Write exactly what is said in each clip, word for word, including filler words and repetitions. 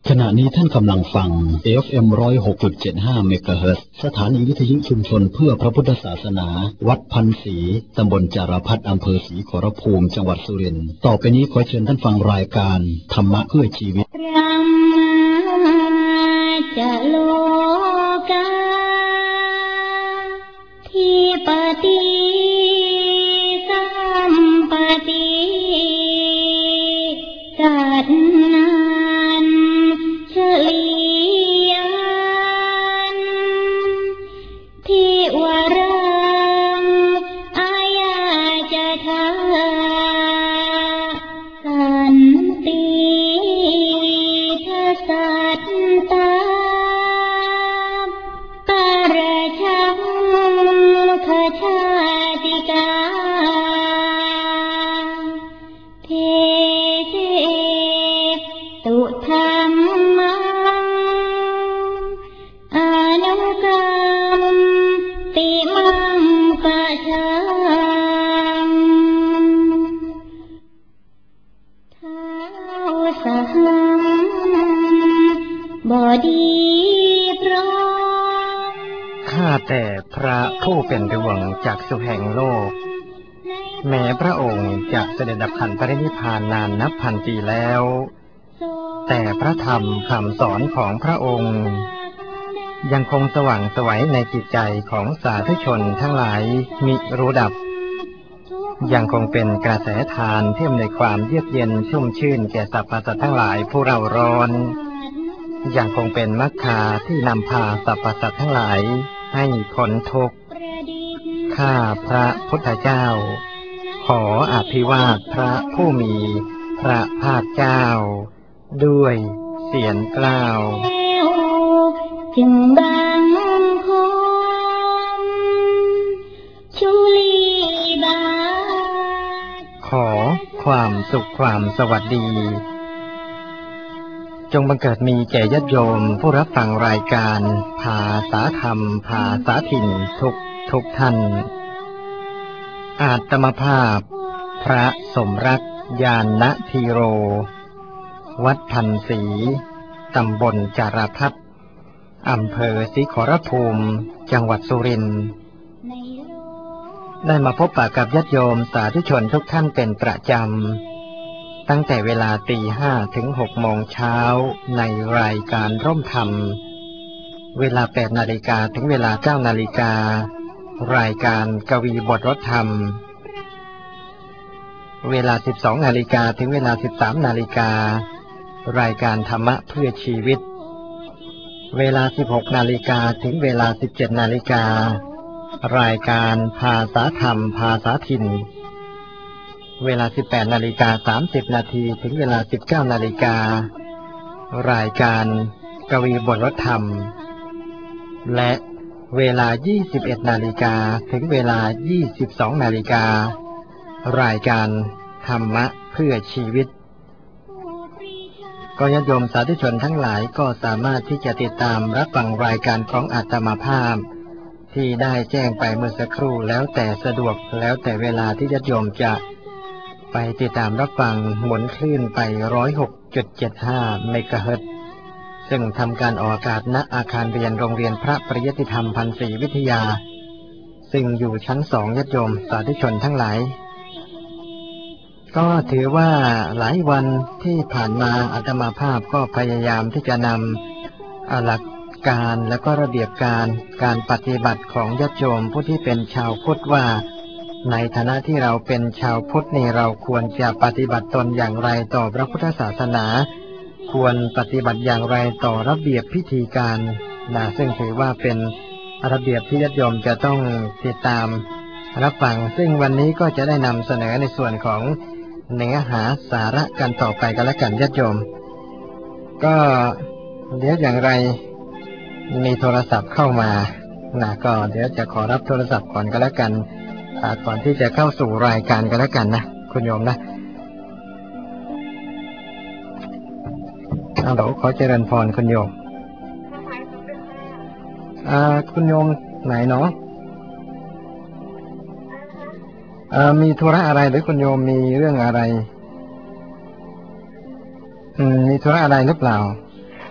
ขณะนี้ท่านกำลังฟัง เอฟ เอ็ม หนึ่งร้อยหกจุดเจ็ดห้า เมกะเฮิรตซ์ สถานีวิทยุชุมชนเพื่อพระพุทธศาสนาวัดพันศรีตำบลจารพัฒน์อำเภอศรีขอรภูมิจังหวัดสุรินทร์ต่อไปนี้ขอเชิญท่านฟังรายการธรรมะเพื่อชีวิตจะโลกาที่ปฏิสัมปติสัตนันเฉลียนที่วรังอายาจะทาสันติทัสสัตตาปรชังขชาติกาเทเสตุธรรมังอนุกรรมติมังปะชังท้าวสหังบอดีพร้อมข้าแต่พระผู้เป็นดวงจากสุแห่งโลกแม้พระองค์จะเสด็จดับขันปรินิพพานนานนับพันปีแล้วแต่พระธรรมคำสอนของพระองค์ยังคงสว่างไสวในจิตใจของสาธุชนทั้งหลายมิรู้ดับยังคงเป็นกระแสทานที่อำนวยความเยือกเย็นชุ่มชื่นแก่สรรพสัตว์ทั้งหลายผู้เร่าร้อนยังคงเป็นมรรคาที่นำพาสรรพสัตว์ทั้งหลายให้พ้นทุกข์ข้าพระพุทธเจ้าขออภิวาทพระผู้มีพระภาคเจ้าด้วยเสียงกล่าวจึงบังคมชุลีบาขอความสุขความสวัสดีจงบังเกิดมีแก่ญาติโยมผู้รับฟังรายการภาษาธรรมภาษาถิ่นทุกทุกท่านอาตมภาพพระสมรักญาณธีโรวัดพันศรีตำบลจารพัฒน์อำเภอศรีขอรภูมิจังหวัดสุรินทร์ได้มาพบปะกับญาติโยมสาธุชนทุกท่านเป็นประจำตั้งแต่เวลาตีห้าถึงหกโมงเช้าในรายการร่มธรรมเวลาแปดนาฬิกาถึงเวลาเก้านาฬิการายการกวีบทรถธรรมเวลาสิบสองนาฬิกาถึงเวลาสิบสามนาฬิการายการธรรมะเพื่อชีวิตเวลาสิบหกนาฬิกาถึงเวลาสิบเจ็ดนาฬิการายการภาษาธรรมภาษาถิ่นเวลาสิบแปดนาฬิกาสามสิบนาทีถึงเวลาสิบเก้านาฬิการายการกวีบทรถธรรมและเวลายี่สิบเอ็ดนาฬิกาถึงเวลายี่สิบสองนาฬิการายการธรรมะเพื่อชีวิตก็ญาติโยมสาธุชนทั้งหลายก็สามารถที่จะติดตามรับฟังรายการของอาตมาภาพที่ได้แจ้งไปเมื่อสักครู่แล้วแต่สะดวกแล้วแต่เวลาที่ญาติโยมจะไปติดตามรับฟังหมุนคลื่นไป หนึ่งร้อยหกจุดเจ็ดห้า เมกะเฮิรตซ์ซึ่งทำการออกอากาศณอาคารเรียนโรงเรียนพระปริยัติธรรมพันศรีวิทยาซึ่งอยู่ชั้นสองญาติโยมสาธุชนทั้งหลายก็ถือว่าหลายวันที่ผ่านมาอาตมาภาพก็พยายามที่จะนำหลักการและก็ระเบียบการการปฏิบัติของญาติโยมผู้ที่เป็นชาวพุทธว่าในฐานะที่เราเป็นชาวพุทธนี่เราควรจะปฏิบัติตนอย่างไรต่อพระพุทธศาสนาควรปฏิบัติอย่างไรต่อระเบียบพิธีการนะซึ่งถือว่าเป็นระเบียบที่ญาติโยมจะต้องติดตามรับฟังซึ่งวันนี้ก็จะได้นำเสนอในส่วนของเนื้อหาสาระกันต่อไปกันละกันญาติโยมก็เดี๋ยวอย่างไรมีโทรศัพท์เข้ามานะก็เดี๋ยวจะขอรับโทรศัพท์ก่อนกันละกันก่อนที่จะเข้าสู่รายการกันละกันนะคุณโยมนะฮัลโหลขอเจริญพรคุณโยมอ่าคุณโยมไหนเนาะ มีธุระอะไรหรือคุณโยมมีเรื่องอะไรอืมมีธุระอะไรหรือเปล่า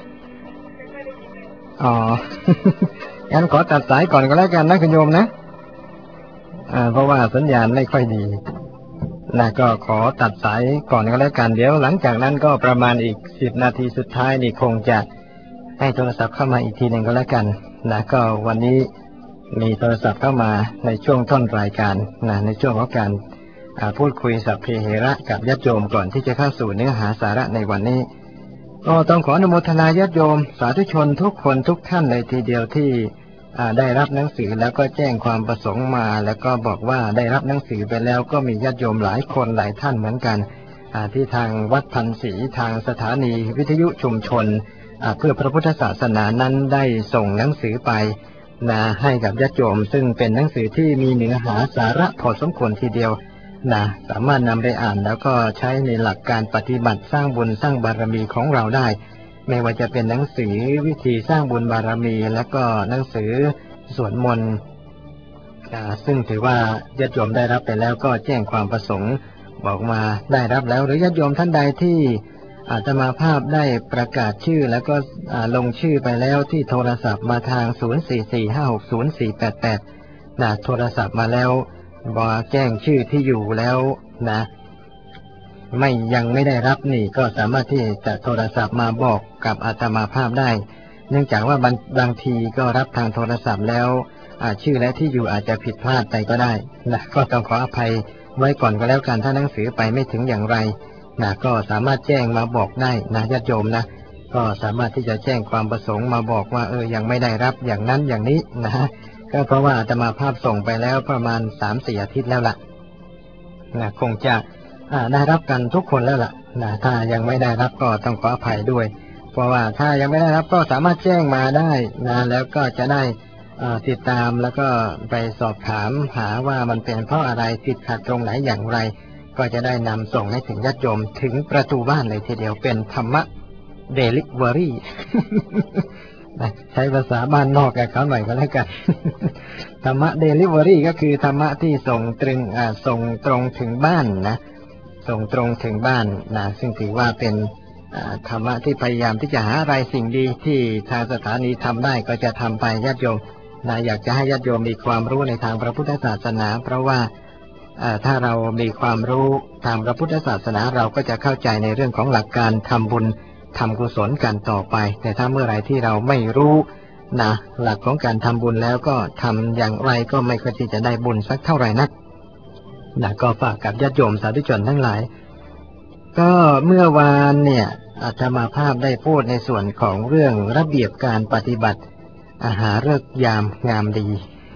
อ๋อ งั้นขอตัดสายก่อนก็แล้วกันนะคุณโยมนะอ่าเพราะว่าสัญญาณไม่ค่อยดีนะก็ขอตัดสายก่อนก็แล้วกันเดี๋ยวหลังจากนั้นก็ประมาณอีกสิบนาทีสุดท้ายนี่คงจะให้โทรศัพท์เข้ามาอีกทีหนึ่งก็แล้วกันนะก็วันนี้มีโทรศัพท์เข้ามาในช่วงต้นรายการนะในช่วงของการพูดคุยสัพเพเหระกับญาติโยมก่อนที่จะเข้าสู่เนื้อหาสาระในวันนี้ก็ต้องขออนุโมทนาญาติโยมสาธุชนทุกคนทุกท่านเลยทีเดียวที่ได้รับหนังสือแล้วก็แจ้งความประสงค์มาแล้วก็บอกว่าได้รับหนังสือไปแล้วก็มีญาติโยมหลายคนหลายท่านเหมือนกันที่ทางวัดพันศรีทางสถานีวิทยุชุมชนเพื่อพระพุทธศาสนานั้นได้ส่งหนังสือไปนะให้กับญาติโยมซึ่งเป็นหนังสือที่มีเนื้อหาสาระพอสมควรทีเดียวนะสามารถนำไปอ่านแล้วก็ใช้ในหลักการปฏิบัติสร้างบุญสร้างบารมีของเราได้ไม่ว่าจะเป็นหนังสือวิธีสร้างบุญบารมีแล้วก็หนังสือสวดมนต์ซึ่งถือว่าญาติโยมได้รับไปแล้วก็แจ้งความประสงค์บอกมาได้รับแล้วหรือญาติโยมท่านใดที่อาตมาภาพได้ประกาศชื่อแล้วก็ลงชื่อไปแล้วที่โทรศัพท์มาทางศูนย์ สี่ สี่ ห้า หก ศูนย์ สี่ แปด แปดนะโทรศัพท์มาแล้วบอกแจ้งชื่อที่อยู่แล้วนะไม่ยังไม่ได้รับนี่ก็สามารถที่จะโทรศัพท์มาบอกกับอาตมาภาพได้เนื่องจากว่าบางบางทีก็รับทางโทรศัพท์แล้วชื่อและที่อยู่อาจจะผิดพลาดไปก็ได้นะก็ต้องขออภัยไว้ก่อนก็แล้วกันถ้าหนังสือไปไม่ถึงอย่างไรนะก็สามารถแจ้งมาบอกได้นะญาติโยมนะก็สามารถที่จะแจ้งความประสงค์มาบอกว่าเออยังไม่ได้รับอย่างนั้นอย่างนี้นะก็เพราะว่าอาตมาภาพส่งไปแล้วประมาณ สามสี่ อาทิตย์แล้วล่ะนะคงจะได้รับกันทุกคนแล้วล่ะนะถ้ายังไม่ได้รับก็ต้องขออภัยด้วยเพราะว่าถ้ายังไม่ได้รับก็สามารถแจ้งมาได้นะแล้วก็จะได้ติดตามแล้วก็ไปสอบถามหาว่ามันเป็นเพราะอะไรติดขัดตรงไหนอย่างไรก็จะได้นำส่งให้ถึงญาติโยมถึงประตูบ้านเลยทีเดียวเป็นธรรมะเดลิเวอรี่ใช้ภาษาบ้านนอกกับเขาหน่อยก็แล้วกันธรรมะเดลิเวอรี่ก็คือธรรมะที่ส่งตรงอ่าส่งตรงถึงบ้านนะส่งตรงถึงบ้านนะซึ่งถือว่าเป็นธรรมะที่พยายามที่จะหาอะไรสิ่งดีที่ทางสถานีทำได้ก็จะทำไปญาติโยมนะอยากจะให้ญาติโยมมีความรู้ในทางพระพุทธศาสนาเพราะว่าถ้าเรามีความรู้ทางพระพุทธศาสนาเราก็จะเข้าใจในเรื่องของหลักการทำบุญทำกุศลกันต่อไปแต่ถ้าเมื่อไหร่ที่เราไม่รู้นะหลักของการทำบุญแล้วก็ทำอย่างไรก็ไม่ค่อยที่จะได้บุญสักเท่าไหร่นักนะก็ฝากกับญาติโยมสาธุชนทั้งหลายก็เมื่อวานเนี่ยอาตมาภาพได้พูดในส่วนของเรื่องระเบียบการปฏิบัติอาหารฤกษ์ยามงามดี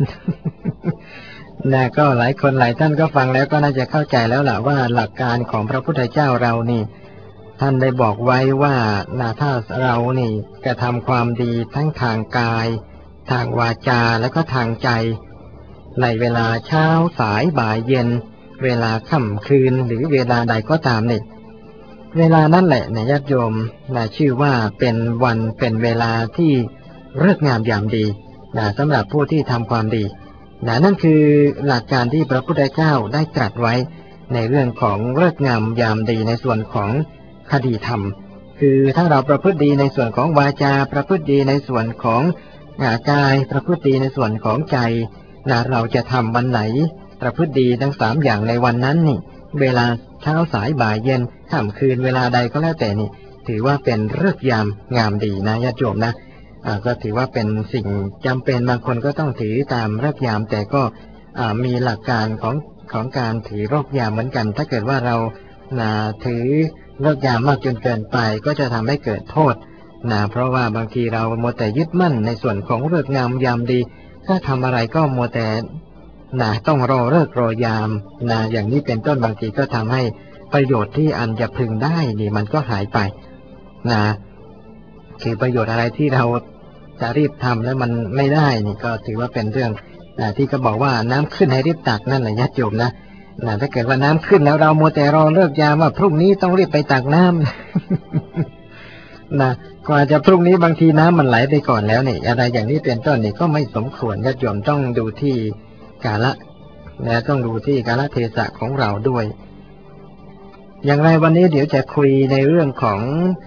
นะก็หลายคนหลายท่านก็ฟังแล้วก็น่าจะเข้าใจแล้วล่ะว่าหลักการของพระพุทธเจ้าเรานี่ท่านได้บอกไว้ว่านาถ้าเรานี่กระทำความดีทั้งทางกายทางวาจาและก็ทางใจในเวลาเช้าสายบ่ายเย็นเวลาค่ำคืนหรือเวลาใดก็ตามนี่เวลานั่นแหละนะญาติโยมนะชื่อว่าเป็นวันเป็นเวลาที่ฤกษ์งามยามดีนะสำหรับผู้ที่ทำความดีนะนั่นคือหลักการที่พระพุทธเจ้าได้ตรัสไว้ในเรื่องของฤกษ์งามยามดีในส่วนของคดีธรรมคือถ้าเราประพฤติดีในส่วนของวาจาประพฤติดีในส่วนของกายประพฤติดีในส่วนของใจนะเราจะทำวันไหนประพฤติดีทั้งสามอย่างในวันนั้นนี่เวลาเช้าสายบ่ายเย็นค่ำคืนเวลาใดก็แล้วแต่นี่ถือว่าเป็นฤกษ์ยามงามดีนะญาติโยมนะก็ถือว่าเป็นสิ่งจำเป็นบางคนก็ต้องถือตามฤกษ์ยามแต่ก็มีหลักการของของการถือฤกษ์ยามเหมือนกันถ้าเกิดว่าเราถือฤกษ์ยามมากจนเกินไปก็จะทำให้เกิดโทษนะเพราะว่าบางทีเรามัวแต่ยึดมั่นในส่วนของฤกษ์งามยามดีถ้าทำอะไรก็มัวแต่นะต้องรอฤกษ์รอยามนะอย่างนี้เป็นต้นบางทีก็ทำให้ประโยชน์ที่อันจะพึงได้นี่มันก็หายไปนะคือประโยชน์อะไรที่เราจะรีบทำแล้วมันไม่ได้นี่ก็ถือว่าเป็นเรื่องนะที่ก็บอกว่าน้ำขึ้นให้รีบตักนั่นแหละญาติโยมนะนะถ้าเกิดว่าน้ำขึ้นแล้วเรามัวแต่รอเลิกยามว่าพรุ่งนี้ต้องรีบไปตักน้ำ นะกว่าจะพรุ่งนี้บางทีน้ำมันไหลไปก่อนแล้วนี่อะไรอย่างนี้เป็นต้นนี่ก็ไม่สมควรญาติโยมต้องดูที่กาละและต้องดูที่กาลเทศะของเราด้วยอย่างไรวันนี้เดี๋ยวจะคุยในเรื่องของ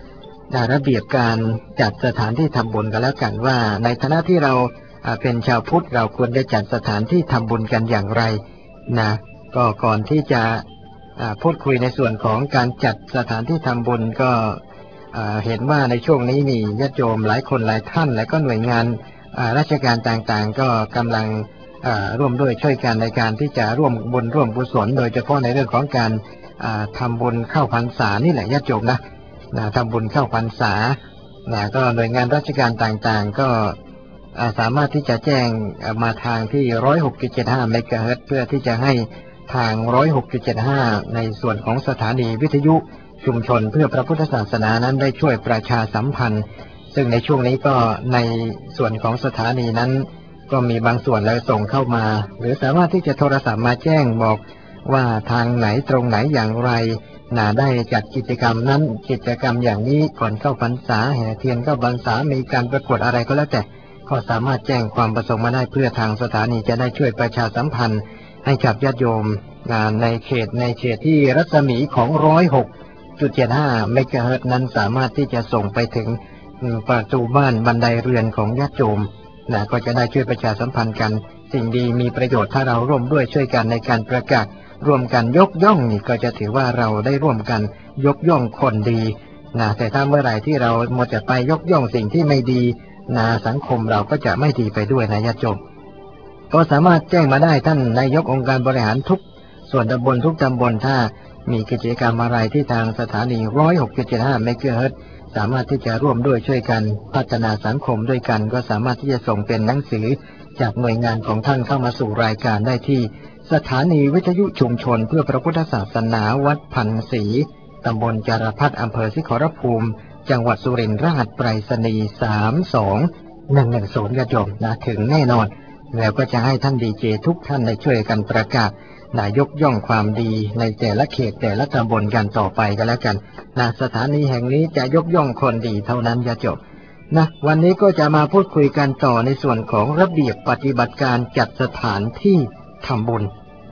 ระเบียบการจัดสถานที่ทำบุญกันแล้วกันว่าในฐานะที่เราเป็นชาวพุทธเราควรจะจัดสถานที่ทำบุญกันอย่างไรนะก็ก่อนที่จะพูดคุยในส่วนของการจัดสถานที่ทำบุญก็เห็นว่าในช่วงนี้มีญาติโยมหลายคนหลายท่านและก็หน่วยงานราชการต่างๆก็กำลังร่วมด้วยช่วยกันในการที่จะร่วมบุญร่วมกุศลโดยเฉพาะในเรื่องของการทำบุญเข้าพรรษานี่แหละญาติโยมนะทำบุญเข้าพรรษาก็หน่วยงานราชการต่างๆก็สามารถที่จะแจ้งมาทางที่ หนึ่งร้อยหกจุดเจ็ดห้า เมกะเฮิรตซ์เพื่อที่จะให้ทาง หนึ่งร้อยหกจุดเจ็ดห้า ในส่วนของสถานีวิทยุชุมชนเพื่อพระพุทธศาสนานั้นได้ช่วยประชาสัมพันธ์ซึ่งในช่วงนี้ก็ในส่วนของสถานีนั้นก็มีบางส่วนแล้วส่งเข้ามาหรือสามารถที่จะโทรศัพท์มาแจ้งบอกว่าทางไหนตรงไหนอย่างไรน่าได้จัดกิจกรรมนั้นกิจกรรมอย่างนี้ก่อนเข้าพรรษาแห่เทียนเข้าพรรษามีการประกวดอะไรก็แล้วแต่ก็สามารถแจ้งความประสงค์มาได้เพื่อทางสถานีจะได้ช่วยประชาสัมพันธ์ให้กับญาติโยมในเขตในเขตที่รัศมีของ หนึ่งร้อยหกจุดเจ็ดห้า เมกะเฮิรตซ์นั้นสามารถที่จะส่งไปถึงประตูบ้านบันไดเรือนของญาติโยมนะก็จะได้ช่วยประชาสัมพันธ์กันสิ่งดีมีประโยชน์ถ้าเราร่วมด้วยช่วยกันในการประกาศร่วมกันยกย่องนี่ก็จะถือว่าเราได้ร่วมกันยกย่องคนดีนะแต่ถ้าเมื่อไหร่ที่เราหมดจะไปยกย่องสิ่งที่ไม่ดีนะสังคมเราก็จะไม่ดีไปด้วยนะญาติโยมก็สามารถแจ้งมาได้ท่านนายกองค์การบริหารทุกส่วนตำบลทุกตำบลถ้ามีกิจกรรมอะไรที่ทางสถานี หนึ่งร้อยหกจุดเจ็ดห้า เมกะเฮิรตซ์สามารถที่จะร่วมด้วยช่วยกันพัฒนาสังคมด้วยกันก็สามารถที่จะส่งเป็นหนังสือจากหน่วยงานของท่านเข้ามาสู่รายการได้ที่สถานีวิทยุชุมชนเพื่อพระพุทธศาสนาวัดพันศรีตำบลจารพัฒน์อำเภอสิขรภูมิจังหวัดสุรินทร์รหัสไปรษณีย์สามสองหนึ่งหนึ่งศูนย์ญาติโยมนะถึงแน่นอนแล้วก็จะให้ท่านดีเจทุกท่านได้ช่วยกันประกาศนายกย่องความดีในแต่ละเขตแต่ละตำบลกันต่อไปกันแล้วกันนะสถานีแห่งนี้จะยกย่องคนดีเท่านั้นญาติโยมนะวันนี้ก็จะมาพูดคุยกันต่อในส่วนของระเบียบปฏิบัติการจัดสถานที่ทำบุญ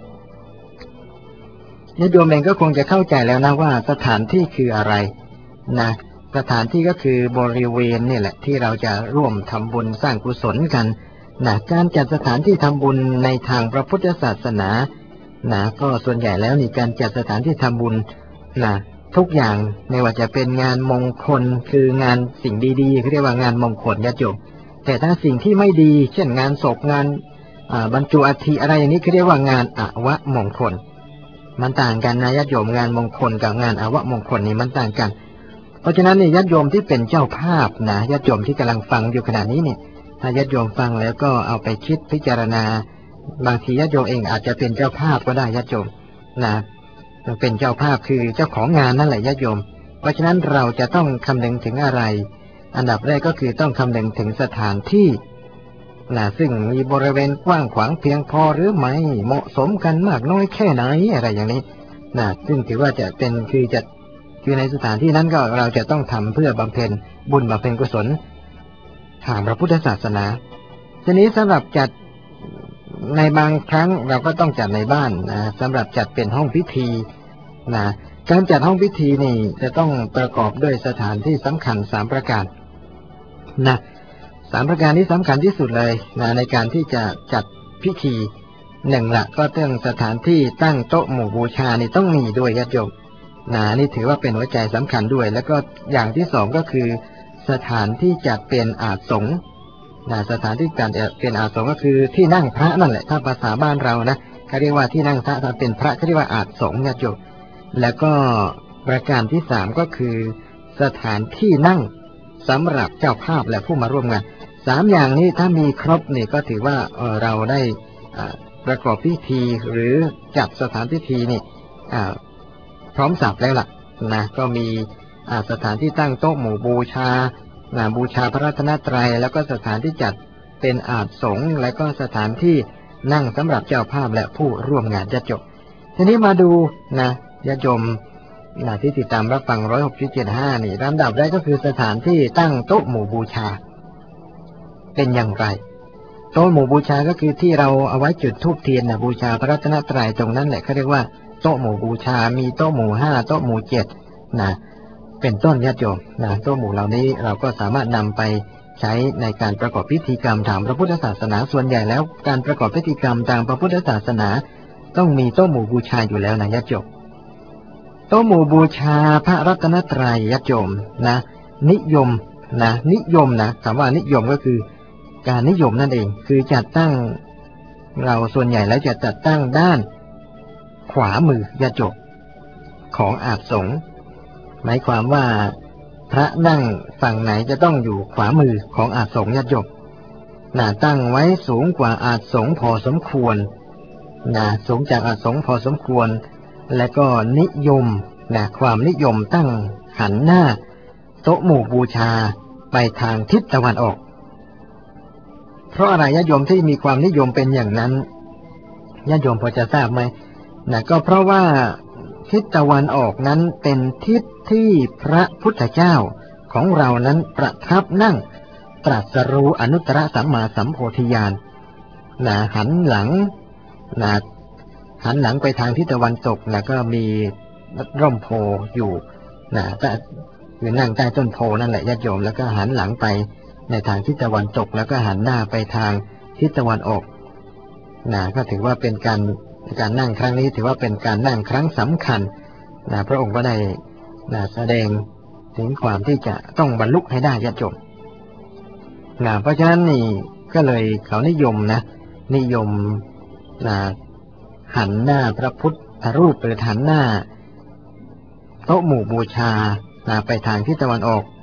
ญาติโยมเองก็คงจะเข้าใจแล้วนะว่าสถานที่คืออะไรนะสถานที่ก็คือบริเวณนี่แหละที่เราจะร่วมทำบุญสร้างกุศลกันนะการจัดสถานที่ทำบุญในทางพระพุทธศาสนานะก็ส่วนใหญ่แล้วนี่การจัดสถานที่ทำบุญนะทุกอย่างไม่ว่าจะเป็นงานมงคลคืองานสิ่งดีๆเขาเรียกว่างานมงคลญาติโยมแต่ถ้าสิ่งที่ไม่ดีเช่นงานศพงานบรรจุอัฐิอะไรอย่างนี้เขาเรียกว่างานอวมงคลมันต่างกันนะญาติโยมงานมงคลกับงานอวมงคลนี่มันต่างกันเพราะฉะนั้นนี่ญาติโยมที่เป็นเจ้าภาพนะญาติโยมที่กำลังฟังอยู่ขณะนี้เนี่ยถ้าญาติโยมฟังแล้วก็เอาไปคิดพิจารณาบางทีญาติโยมเองอาจจะเป็นเจ้าภาพก็ได้ญาติโยมนะเป็นเจ้าภาพคือเจ้าของงานนั่นแหละญาติโยมเพราะฉะนั้นเราจะต้องคำนึงถึงอะไรอันดับแรกก็คือต้องคำนึงถึงสถานที่นะซึ่งมีบริเวณกว้างขวางเพียงพอหรือไม่เหมาะสมกันมากน้อยแค่ไหนอะไรอย่างนี้นะซึ่งถือว่าจะเป็นคือจะคือในสถานที่นั้นก็เราจะต้องทำเพื่อบำเพ็ญบุญบำเพ็ญกุศลทางพระพุทธศาสนาทีนี้สำหรับจัดในบางครั้งเราก็ต้องจัดในบ้านนะสำหรับจัดเป็นห้องพิธีนะการจัดห้องพิธีนี่จะต้องประกอบด้วยสถานที่สำคัญสามประการนะสามประการนี้สำคัญที่สุดเลยนะในการที่จะจัดพิธีหนึ่งละก็ต้องสถานที่ตั้งโต๊ะหมู่บูชานี่ต้องมีด้วยญาติโยมนะนี่ถือว่าเป็นหัวใจสำคัญด้วยแล้วก็อย่างที่สองก็คือสถานที่จัดเป็นอาสงฆ์นะสถานที่จัดเป็นอาสงฆ์ก็คือที่นั่งพระนั่นแหละถ้าภาษาบ้านเรานะเขาเรียกว่าที่นั่งพระถ้าเป็นพระเขาเรียกว่าอาสงฆ์ญาติโยมแล้วก็ประการที่สามก็คือสถานที่นั่งสำหรับเจ้าภาพและผู้มาร่วมงานสามอย่างนี้ถ้ามีครบนี่ก็ถือว่าเออเราได้ประกอบพิธีหรือจัดสถานพิธีนี่พร้อมสับแล้วล่ะนะก็มีสถานที่ตั้งโต๊ะหมู่บูชาบูชาพระรัตนตรัยแล้วก็สถานที่จัดเป็นอาสงฆ์และก็สถานที่นั่งสำหรับเจ้าภาพและผู้ร่วมงานญาติโยมทีนี้มาดูนะญาติโยมนะที่ติดตามรับฟัง หนึ่งร้อยหกจุดเจ็ดห้า นี่ลำดับแรกก็คือสถานที่ตั้งโต๊ะหมู่บูชาเป็นอย่างไรโต๊ะหมู่บูชาก็คือที่เราเอาไว้จุดธูปเทียนนะบูชาพระรัตนตรัยตรงนั้นแหละเขาเรียกว่าโต๊ะหมู่บูชามีโต๊ะหมู่ห้าโต๊ะหมู่เจ็ดนะเป็นต้นญาติโยมนะโต๊ะหมู่เหล่านี้เราก็สามารถนำไปใช้ในการประกอบพิธีกรรมทางพระพุทธศาสนาส่วนใหญ่แล้วการประกอบพิธีกรรมทางพระพุทธศาสนาต้องมีโต๊ะหมู่บูชาอยู่แล้วนะญาติโยมโต๊ะหมู่บูชาพระรัตนตรัยญาติโยมนะนิยมนะนิยมนะคำว่านิยมก็คือการนิยมนั่นเองคือจัดตั้งเราส่วนใหญ่แล้วจะจัดตั้งด้านขวามือญาติโยมของอาสงฆ์หมายความว่าพระนั่งฝั่งไหนจะต้องอยู่ขวามือของอาสงฆ์ญาติโยมน่ะตั้งไว้สูงกว่าอาสงฆ์พอสมควรน่ะสูงจากอาสงฆ์พอสมควรและก็นิยมนะความนิยมตั้งหันหน้าโต๊ะหมู่บูชาไปทางทิศตะวันออกเพราะอะไรญาติโยมที่มีความนิยมเป็นอย่างนั้นญาติโยมพอจะทราบไหมนะก็เพราะว่าทิศตะวันออกนั้นเป็นทิศที่พระพุทธเจ้าของเรานั้นประทับนั่งตรัสรู้อนุตตรสัมมาสัมโพธิญาณนะหันหลังนะหันหลังไปทางทิศตะวันตกนะก็มีร่มโพอยู่นะแต่คือนั่งใต้ต้นโพนั่นแหละญาติโยมแล้วก็หันหลังไปในทางทิศตะวันตกแล้วก็หันหน้าไปทางทิศตะวันออกนะก็ถือว่าเป็นการการนั่งครั้งนี้ถือว่าเป็นการนั่งครั้งสำคัญนะพระองค์ก็ได้นะแสดงถึงความที่จะต้องบรรลุให้ได้ญาติโยมนะเพราะฉะนั้นนี่ก็เลยเขานิยมนะนิยมนะหันหน้าพระพุทธรูปหรือหันหน้าโต๊ะหมู่บูชานะไปทางทิศตะวันออก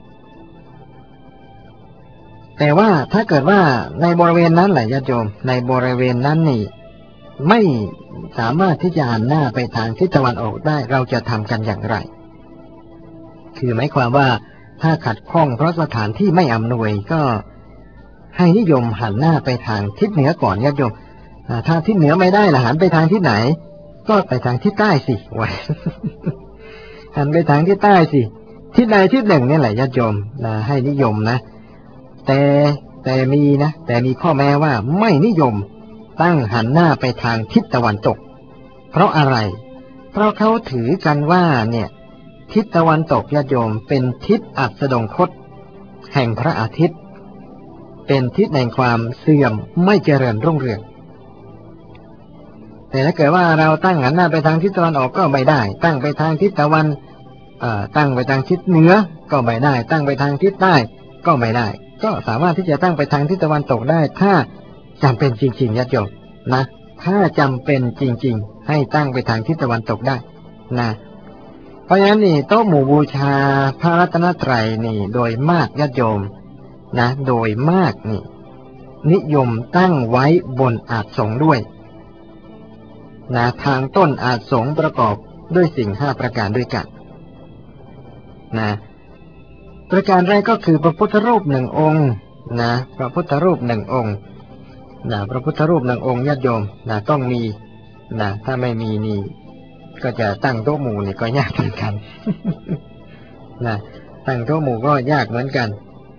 แต่ว่าถ้าเกิดว่าในบริเวณนั้นแหละญาติโยมในบริเวณนั้นนี่ไม่สามารถที่จะหันหน้าไปทางทิศตะวันออกได้เราจะทำกันอย่างไรคือหมายความว่าถ้าขัดข้องเพราะสถานที่ไม่อำนวยก็ให้นิยมหันหน้าไปทางทิศเหนือก่อนญาติโยมถ้าทิศเหนือไม่ได้ล่ะหันไปทางทิศไหนก็ไปทางทิศใต้สิไว้ หันไปทางทิศใต้สิทิศใดทิศหนึ่งนี่แหละญาติโยมนะให้นิยมนะแต่แต่มีนะแต่มีข้อแม้ว่าไม่นิยมตั้งหันหน้าไปทางทิศตะวันตกเพราะอะไรเพราะเขาถือกันว่าเนี่ยทิศตะวันตกญาติโยมเป็นทิศอัสดงคตแห่งพระอาทิตย์เป็นทิศแห่งความเสื่อมไม่เจริญรุ่งเรืองแต่ถ้าเกิดว่าเราตั้งหันหน้าไปทางทิศตะวันออกก็ไม่ได้ตั้งไปทางทิศตะวันเอ่อตั้งไปทางทิศเหนือก็ไม่ได้ตั้งไปทางทิศใต้ก็ไม่ได้ก็สามารถที่จะตั้งไปทางทิศตะวันตกได้ถ้าจำเป็นจริงๆญาติโยมนะถ้าจำเป็นจริงๆให้ตั้งไปทางทิศตะวันตกได้นะเพราะฉะนั้นนี่โต๊ะหมู่บูชาพระรัตนตรัยนี่โดยมากญาติโยมนะโดยมากนี่นิยมตั้งไว้บนอาสงฆ์ด้วยนะทางต้นอาสงฆ์ประกอบด้วยสิ่งห้าประการด้วยกันนะประการแรกก็คือพระพุทธรูปหนึ่งองค์นะพระพุทธรูปหนึ่งองค์นะพระพุทธรูปหนึ่งองค์ญาติโยมนะต้องมีนะถ้าไม่มีนี่ก็จะตั้งโต๊ะหมู่นี่ก็ยากเหมือนกัน นะตั้งโต๊ะหมู่ก็ยากเหมือนกัน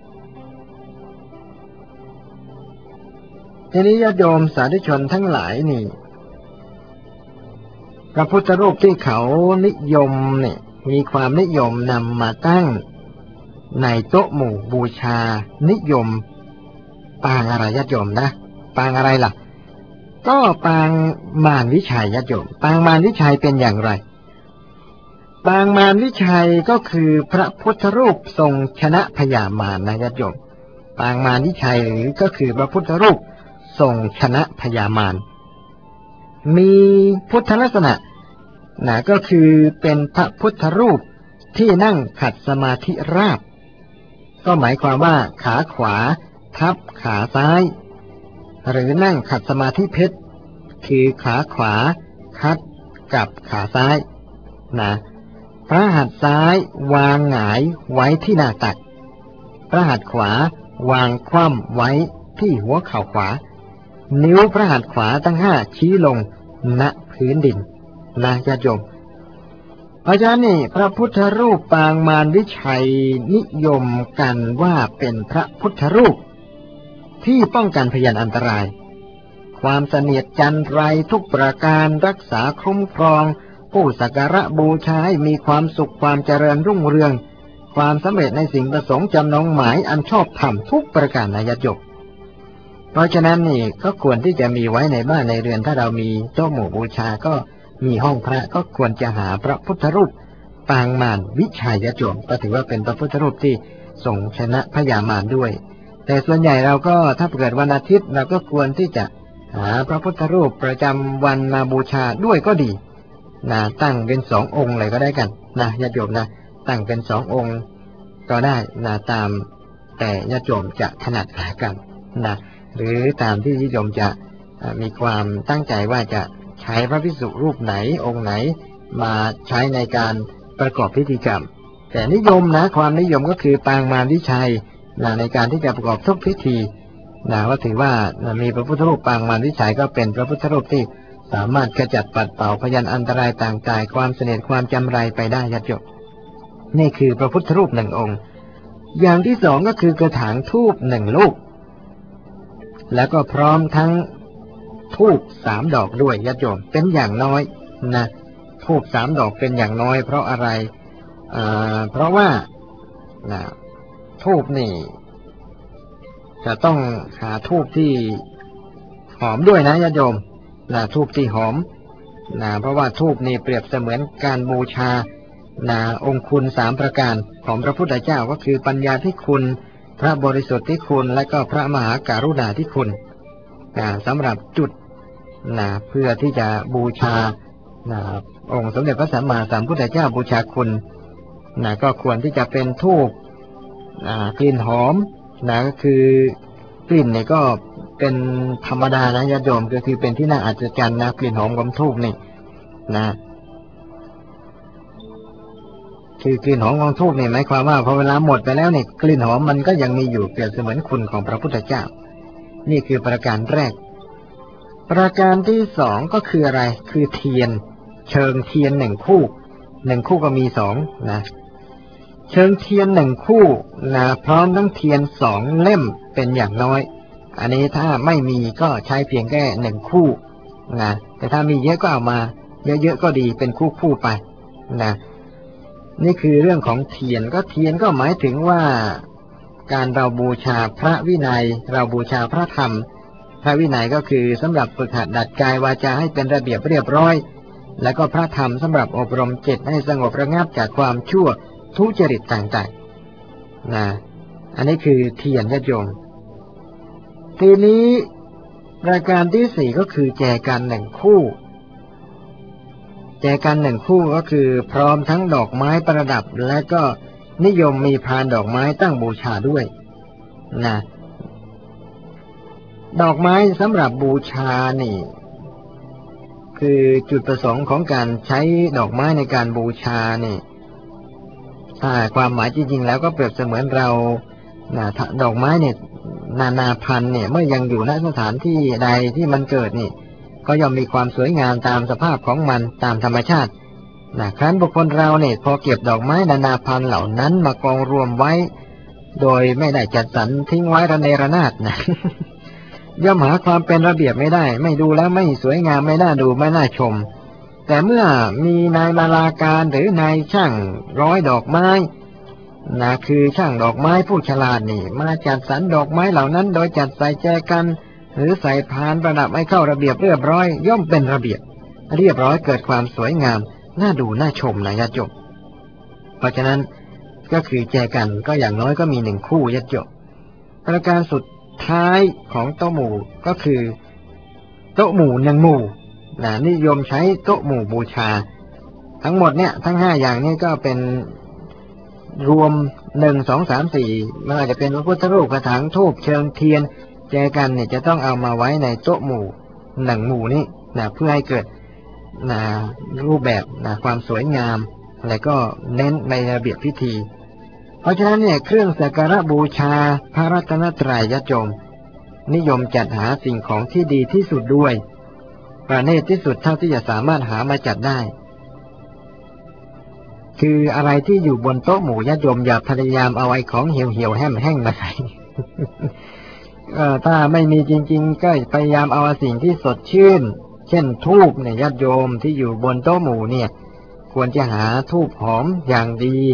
ทีนี้ญาติโยมสาธุชนทั้งหลายนี่พระพุทธรูปที่เขานิยมเนี่ยมีความนิยมนำมาตั้งในโต๊ะหมู่บูชานิยมปางอะไรญาติโยมนะปางอะไรล่ะก็ปางมารวิชัยญาติโยมปางมารวิชัยเป็นอย่างไรปางมารวิชัยก็คือพระพุทธรูปทรงชนะพญามารนะญาติโยมปางมารวิชัยหรือก็คือพระพุทธรูปทรงชนะพญามารมีพุทธลักษณะนะก็คือเป็นพระพุทธรูปที่นั่งขัดสมาธิราบก็หมายความว่าขาขวาทับขาซ้ายหรือนั่งขัดสมาธิเพชรคือขาขวาคัดกับขาซ้ายนะพระหัตถ์ซ้ายวางหงายไว้ที่หน้าตักพระหัตถ์ขวาวางคว่ำไว้ที่หัวเข่าขวานิ้วพระหัตถ์ขวาทั้งห้าชี้ลงณพื้นดินนะญาติโยมเพราะฉะนั้นนี่พระพุทธรูปปางมารวิชัยนิยมกันว่าเป็นพระพุทธรูปที่ป้องกันพยานอันตรายความเสนียดจันไรทุกประการรักษาคุ้มครองผู้สักการะบูชาให้มีความสุขความเจริญรุ่งเรืองความสำเร็จในสิ่งประสงค์จำนงหมายอันชอบธรรมทุกประการนะญาติโยมเพราะฉะนั้นนี่ก็ควรที่จะมีไว้ในบ้านในเรือนถ้าเรามีโต๊ะหมู่บูชาก็มีห้องพระก็ควรจะหาพระพุทธรูปปางมารวิชัยญาติโยมก็ถือว่าเป็นพระพุทธรูปที่ทรงชนะพญามารด้วยแต่ส่วนใหญ่เราก็ถ้าเกิดวันอาทิตย์เราก็ควรที่จะหาพระพุทธรูปประจำวันมาบูชาด้วยก็ดีนะตั้งเป็นสององค์เลยก็ได้กันนะญาติโยมนะตั้งเป็นสององค์ก็ได้นะตามแต่ญาติโยมจะถนัดกันนะหรือตามที่ญาติโยมจะมีความตั้งใจว่าจะใช้พระภิกษุรูปไหนองค์ไหนมาใช้ในการประกอบพิธีกรรมแต่นิยมนะความนิยมก็คือปางมารวิชัยนะในการที่จะประกอบทุกพิธีนะว่าถือว่ามีพระพุทธรูปปางมารวิชัยก็เป็นพระพุทธรูปที่สามารถขจัดปัดเป่าพยันอันตรายต่างๆความเสน่ห์ความจำไรไปได้ญาติโยมนี่คือพระพุทธรูปหนึ่งองค์อย่างที่สองก็คือกระถางธูปหนึ่งลูกแล้วก็พร้อมทั้งธูปสามดอกด้วยญาติโยมเป็นอย่างน้อยนะธูปสามดอกเป็นอย่างน้อยเพราะอะไรอ่าเพราะว่านะธูปนี่จะต้องหาธูปที่หอมด้วยนะญาติโยมนะธูปที่หอมนะเพราะว่าธูปนี่เปรียบเสมือนการบูชานะองค์คุณสามประการของพระพุทธเจ้าก็คือปัญญาที่คุณพระบริสุทธิ์ที่คุณและก็พระมหาการุณาที่คุณนะสำหรับจุดนะเพื่อที่จะบูชานะองค์สมเด็จพระสัมมาสัมพุทธเจ้าบูชาคุณนะก็ควรที่จะเป็นธูปกลิ่นหอมนะก็คือกลิ่นเนี่ยก็เป็นธรรมดานะญาติโยมก็คือเป็นที่น่าอัศจรรย์นะกลิ่นหอมของธูปนี่นะคือกลิ่นหอมของธูปนี่หมายความว่าพอเวลาหมดไปแล้วเนี่ยกลิ่นหอมมันก็ยังมีอยู่เปรียบเสมือนคุณของพระพุทธเจ้านี่คือประการแรกประการที่สองก็คืออะไรคือเทียนเชิงเทียนหนึ่งคู่หนึ่งคู่ก็มีสองนะเชิงเทียนหนึ่งคู่นะพร้อมทั้งเทียนสองเล่มเป็นอย่างน้อยอันนี้ถ้าไม่มีก็ใช้เพียงแค่หนึ่งคู่นะแต่ถ้ามีเยอะก็เอามาเยอะๆก็ดีเป็นคู่ๆไปนะนี่คือเรื่องของเทียนก็เทียนก็หมายถึงว่าการเราบูชาพระวินัยเราบูชาพระธรรมพระวินัยก็คือสำหรับฝึกหัดดัดกายวาจาให้เป็นระเบียบเรียบร้อยแล้วก็พระธรรมสำหรับอบรมจิตให้สงบระงับจากความชั่วทุจริตต่างๆนะอันนี้คือเทียนญาติโยมทีนี้รายการที่สี่ก็คือแจกันหนึ่งคู่แจกันหนึ่งคู่ก็คือพร้อมทั้งดอกไม้ประดับและก็นิยมมีพานดอกไม้ตั้งบูชาด้วยนะดอกไม้สำหรับบูชานี่คือจุดประสงค์ของการใช้ดอกไม้ในการบูชานี่ถ้าความหมายจริงๆแล้วก็เปรียบเสมือนเรานะดอกไม้เนี่ยนานาพันธุ์เนี่ยเมื่อยังอยู่ณสถานที่ใดที่มันเกิดนี่ก็ย่อมมีความสวยงามตามสภาพของมันตามธรรมชาตินะครั้นบุคคลเราเนี่ยพอเก็บดอกไม้นานาพันธุ์เหล่านั้นมากองรวมไว้โดยไม่ได้จัดสรรทิ้งไว้ระเนระนาดนะ ย่อมหาความเป็นระเบียบไม่ได้ไม่ดูแล้วไม่สวยงามไม่น่าดูไม่น่าชมแต่เมื่อมีนายมาลาการหรือนายช่างร้อยดอกไม้นะคือช่างดอกไม้ผู้ฉลาดนี่มาจัดสรรดอกไม้เหล่านั้นโดยจัดใส่แจกันหรือใส่พานประดับให้เข้าระเบียบเรียบร้อยย่อมเป็นระเบียบเรียบร้อยเกิดความสวยงามน่าดูน่าชมนะญาติโยมเพราะฉะนั้นก็คือแจกันก็อย่างน้อยก็มีหนึ่งคู่ญาติโยมประการสุดท้ายของโต๊ะหมู่ก็คือโต๊ะหมู่หนึ่งหมู่นะนิยมใช้โต๊ะหมู่บูชาทั้งหมดเนี่ยทั้งห้าอย่างนี้ก็เป็นรวมหนึ่งสองสามสี่ไม่ว่าจะเป็นพระพุทธรูปกระถางธูปเชิงเทียนแจกันเนี่ยจะต้องเอามาไว้ในโต๊ะหมู่หนึ่งหมู่นี้นะเพื่อให้เกิดนะรูปแบบนะความสวยงามและก็เน้นในระเบียบพิธีเพราะฉะนั้นเนี่ยเครื่องสักการะบูชาพระรัตนตรัยญาติโยมนิยมจัดหาสิ่งของที่ดีที่สุดด้วยประณีตที่สุดเท่าที่จะสามารถหามาจัดได้คืออะไรที่อยู่บนโต๊ะหมู่ญาติโยมอย่าพยายามเอาไอ้ของเหี่ยวเหี่ยวแห้มแห้งมาใส่ ถ้าไม่มีจริงๆก็พยายามเอาสิ่งที่สดชื่นเช่นธูปเนี่ยญาติโยมที่อยู่บนโต๊ะหมู่เนี่ยควรจะหาธูปหอมอย่างดี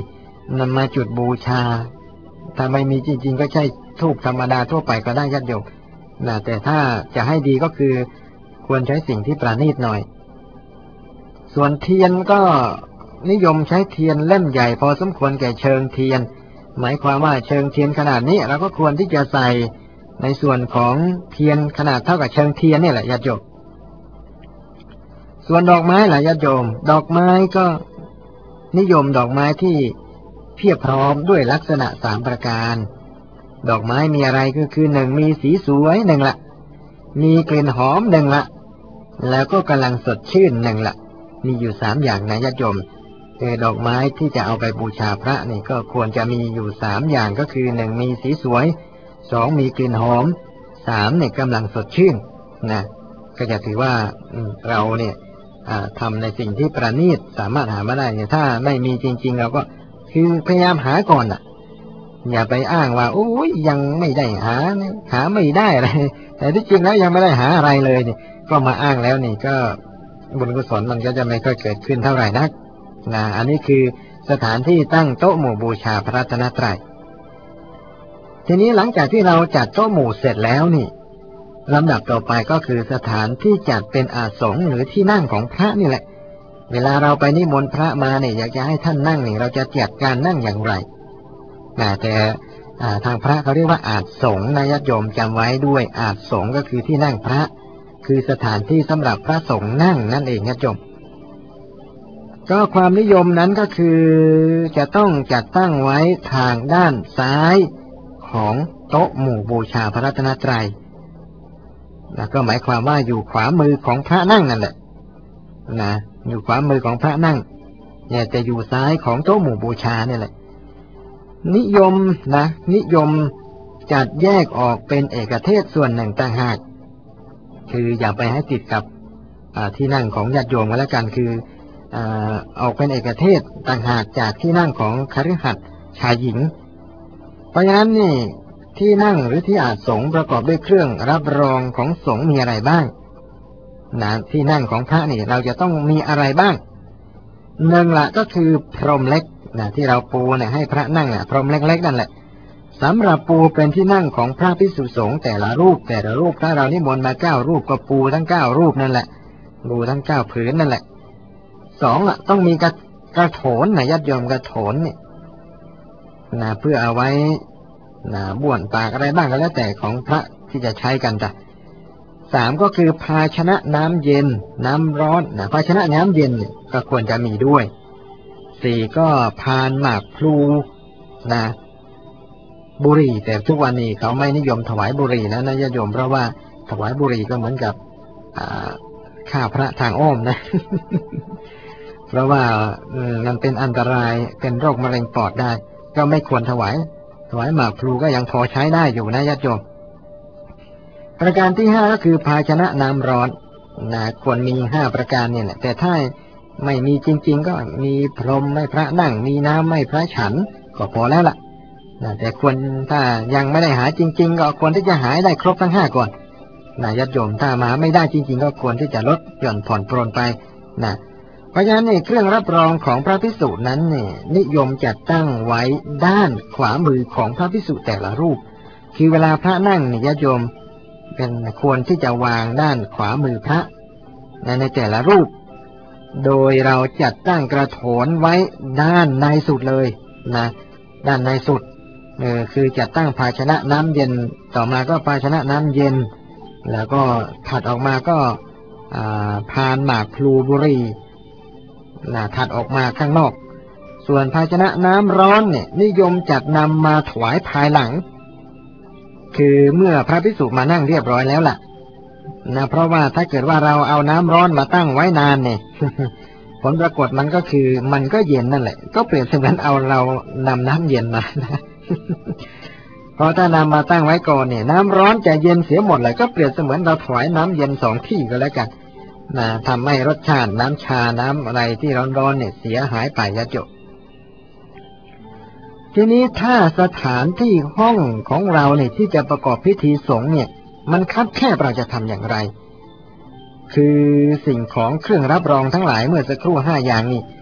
นำมาจุดบูชาถ้าไม่มีจริงๆก็ใช้ธูปธรรมดาทั่วไปก็ได้ญาติโยมนะแต่ถ้าจะให้ดีก็คือควรใช้สิ่งที่ประณีตหน่อยส่วนเทียนก็นิยมใช้เทียนเล่มใหญ่พอสมควรแก่เชิงเทียนหมายความว่าเชิงเทียนขนาดนี้เราก็ควรที่จะใส่ในส่วนของเทียนขนาดเท่ากับเชิงเทียนนี่แหละญาติโยมส่วนดอกไม้ล่ะญาติโยมดอกไม้ก็นิยมดอกไม้ที่เพียบพร้อมด้วยลักษณะสามประการดอกไม้มีอะไรก็คือหนึ่งมีสีสวยหนึ่งละมีกลิ่นหอมหนึ่งละแล้วก็กำลังสดชื่นหนึ่งละมีอยู่สามอย่างนะญาติโยมคือดอกไม้ที่จะเอาไปบูชาพระนี่ก็ควรจะมีอยู่สามอย่างก็คือหนึ่งมีสีสวยสองมีกลิ่นหอมสามเนี่ยกำลังสดชื่นนะก็จะถือว่าเราเนี่ยทำในสิ่งที่ประณีตสามารถหามาได้เนี่ยถ้าไม่มีจริงๆเราก็คือพยายามหาก่อนอ่ะอย่าไปอ้างว่าโอ้ยยังไม่ได้หาหาไม่ได้อะไรแต่ที่จริงแล้วยังไม่ได้หาอะไรเลยนี่ก็มาอ้างแล้วนี่ก็บุญกุศลมันก็จะไม่ค่อยเกิดขึ้นเท่าไหร่นักนะอันนี้คือสถานที่ตั้งโต๊ะหมู่บูชาพระรัตนตรัยทีนี้หลังจากที่เราจัดโต๊ะหมู่เสร็จแล้วนี่ลำดับต่อไปก็คือสถานที่จัดเป็นอาสงหรือที่นั่งของพระนี่แหละเวลาเราไปนิมนต์พระมาเนี่ยอยากจะให้ท่านนั่งนี่เราจะจัดการนั่งอย่างไรนะแต่ทางพระเขาเรียกว่าอาสงนะญาติโยมจำไว้ด้วยอาสงก็คือที่นั่งพระคือสถานที่สำหรับพระสงฆ์นั่งนั่นเองญาติโยมก็ความนิยมนั้นก็คือจะต้องจัดตั้งไว้ทางด้านซ้ายของโต๊ะหมู่บูชาพระรัตนตรัยนะก็หมายความว่าอยู่ขวามือของพระนั่งนั่นแหละนะอยู่ขวามือของพระนั่งเนี่ยจะอยู่ซ้ายของโต๊ะหมู่บูชาเนี่ยแหละนิยมนะนิยมจัดแยกออกเป็นเอกเทศส่วนหนึ่งต่างหากคืออย่าไปให้ติดกับที่นั่งของญาติโยมกันแล้วกันคือออกเป็นเอกเทศต่างหากจากที่นั่งของคฤหัสถ์ชายหญิงเพราะฉะนั้นนี่ที่นั่งหรือที่อาสงประกอบด้วยเครื่องรับรองของสงฆ์มีอะไรบ้างนะที่นั่งของพระนี่เราจะต้องมีอะไรบ้างหนึ่งละก็คือพรหมเล็กนะที่เราปูเนี่ยให้พระนั่งอ่ะพรหมเล็กๆนั่นแหละสำหรับปูเป็นที่นั่งของพระภิกษุสงฆ์แต่ละรูปแต่ละรูปถ้าเรานิมนต์มาเก้ารูปก็ปูทั้งเก้ารูปนั่นแหละปูทั้งเก้าผืนนั่นแหละสองอ่ะต้องมีกระกระโถนนะญาติโยมกระโถนเนี่ยนะเพื่อเอาไว้นะบ้วนปากอะไรบ้างก็แล้วแต่ของพระที่จะใช้กันจ้ะสามก็คือภาชนะน้ำเย็นน้ำร้อนนะภาชนะน้ำเย็นก็ควรจะมีด้วยสี่ก็พานหมากพลูนะบุหรี่แต่ทุกวันนี้เขาไม่นิยมถวายบุหรี่นะนะญาติโยมเพราะว่าถวายบุหรี่ก็เหมือนกับฆ่าพระทางอ้อมนะ เพราะว่ามันเป็นอันตรายเป็นโรคมะเร็งปอดได้ก็ไม่ควรถวายถวายหมากพลูก็ยังพอใช้ได้อยู่นะญาติโยมประการที่ห้าก็คือภาชนะน้ำร้อนนะควรมีห้าประการนี่แหละแต่ถ้าไม่มีจริงๆก็มีพรหมไม่พระนั่งมีน้ำไม่พระฉันก็พอแล้วล่ะนะแต่ควรถ้ายังไม่ได้หาจริงๆก็ควรที่จะหาได้ครบทั้งห้าก่อนนะญาติโยมถ้ามาไม่ได้จริงๆก็ควรที่จะลดหย่อนผ่อนปรนไปนะเพราะฉะนั้นนี่เครื่องรับรองของพระภิกษุนั้นเนี่ยนิยมจัดตั้งไว้ด้านขวามือของพระภิกษุแต่ละรูปคือเวลาพระนั่งเนี่ยญาติโยมเป็นควรที่จะวางด้านขวามือพระในในแต่ละรูปโดยเราจัดตั้งกระโถนไว้ด้านในสุดเลยนะด้านในสุดเออคือจัดตั้งภาชนะน้ำเย็นต่อมาก็ภาชนะน้ำเย็นแล้วก็ถัดออกมาก็พานหมากพลูบุหรี่นะถัดออกมาข้างนอกส่วนภาชนะน้ำร้อนเนี่ยนิยมจัดนำมาถวายภายหลังคือเมื่อพระภิกษุมานั่งเรียบร้อยแล้วล่ะนะเพราะว่าถ้าเกิดว่าเราเอาน้ำร้อนมาตั้งไว้นานเนี่ย ผลปรากฏมันก็คือมันก็เย็นนั่นแหละก็เปรียบเสมือนเอาเรานำน้ำเย็นมานะ เพราะถ้านำมาตั้งไว้ก่อนเนี่ยน้ำร้อนจะเย็นเสียหมดเลยก็เปรียบเสมือนเราถวายน้ำเย็นสองที่ก็แล้วกันนะทำให้รสชาติน้ำชาน้ำอะไรที่ร้อนๆเนี่ยเสียหายไปยะจบทีนี้ถ้าสถานที่ห้องของเราเนี่ยที่จะประกอบพิธีสงฆ์เนี่ยมันคับแคบเราจะทำอย่างไรคือสิ่งของเครื่องรับรองทั้งหลายเมื่อสักครู่ห้าอย่างนี้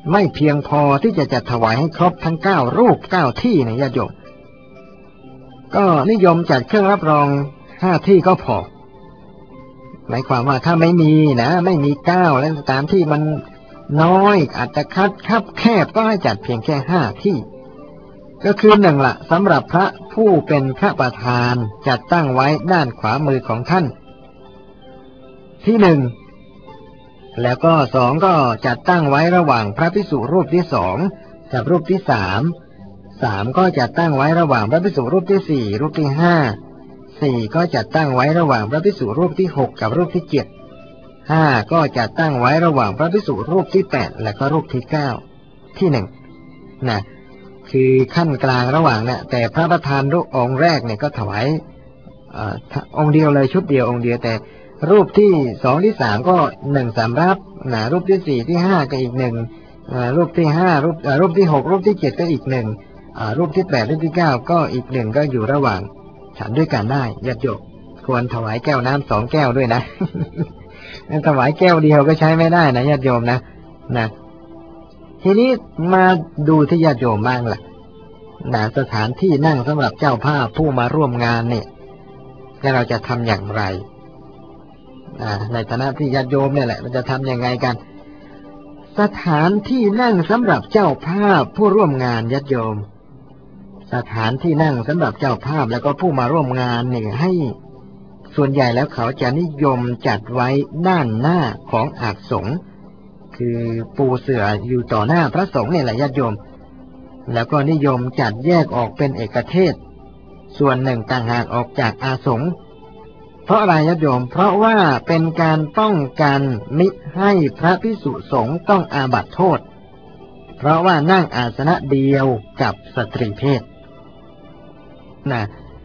ไม่เพียงพอที่จะจัดถวายให้ครบทั้งเก้ารูปเก้าที่นะญาติโยมก็นิยมจัดเครื่องรับรองห้าที่ก็พอหมายความว่าถ้าไม่มีนะไม่มีเก้าและสถานที่มันน้อยอาจจะคัดคับแคบก็ให้จัดเพียงแค่ห้าที่ก็คือหนึ่งละสำหรับพระผู้เป็นพระประธานจัดตั้งไว้ด้านขวามือของท่านที่หนึ่งแล้วก็สองก็จัดตั้งไว้ระหว่างพระภิกษุรูปที่สองกับรูปที่สามสามก็จัดตั้งไว้ระหว่างพระภิกษุรูปที่สี่รูปที่ห้าสี่ก็จัดตั้งไว้ระหว่างพระภิกษุรูปที่หกกับรูปที่เจ็ดห้าก็จัดตั้งไว้ระหว่างพระภิกษุรูปที่แปดและก็รูปที่เก้าที่หนึ่งนะคือขั้นกลางระหว่างเนี่ยแต่พระประธานรูปองค์แรกเนี่ยก็ถวายองค์เดียวเลยชุดเดียวองค์เดียวแต่รูปที่สองที่สามก็หนึ่งสามรับนะรูปที่สี่ที่ห้าก็อีกหนึ่งรูปที่ห้ารูปรูปที่หกรูปที่เจ็ดก็อีกหนึ่งรูปที่แปดรูปที่เก้าก็อีกหนึ่งก็อยู่ระหว่างฉันด้วยกันได้ญาติโยมควรถวายแก้วน้ำสองแก้วด้วยนะ ถวายแก้วเดียวก็ใช้ไม่ได้นะญาติโยมนะนะทีนี้มาดูที่ญาติโยมบ้างล่ะนะสถานที่นั่งสำหรับเจ้าภาพผู้มาร่วมงานเนี่ยเราจะทำอย่างไรในฐานะที่ญาติโยมเนี่ยแหละเราจะทำยังไงกันสถานที่นั่งสำหรับเจ้าภาพผู้ร่วมงานญาติโยมสถานที่นั่งสำหรับเจ้าภาพแล้วก็ผู้มาร่วมงานเนี่ยให้ส่วนใหญ่แล้วเขาจะนิยมจัดไว้ด้านหน้าของอาสงฆ์คือปูเสื่ออยู่ต่อหน้าพระสงฆ์เนี่ยแหละญาติโยมแล้วก็นิยมจัดแยกออกเป็นเอกเทศส่วนหนึ่งต่างหากออกจากอาสงฆ์เพราะอะไรญาติโยมเพราะว่าเป็นการป้องกันมิให้พระภิกษุสงฆ์ต้องอาบัติโทษเพราะว่านั่งอาสนะเดียวกับสตรีเพศนะ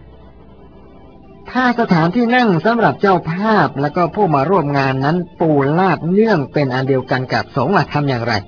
ถ้าสถานที่นั่งสำหรับเจ้าภาพแล้วก็ผู้มาร่วมงานนั้นปูลาดเนื่องเป็นอันเดียวกันกับสงฆ์ทำอย่างไร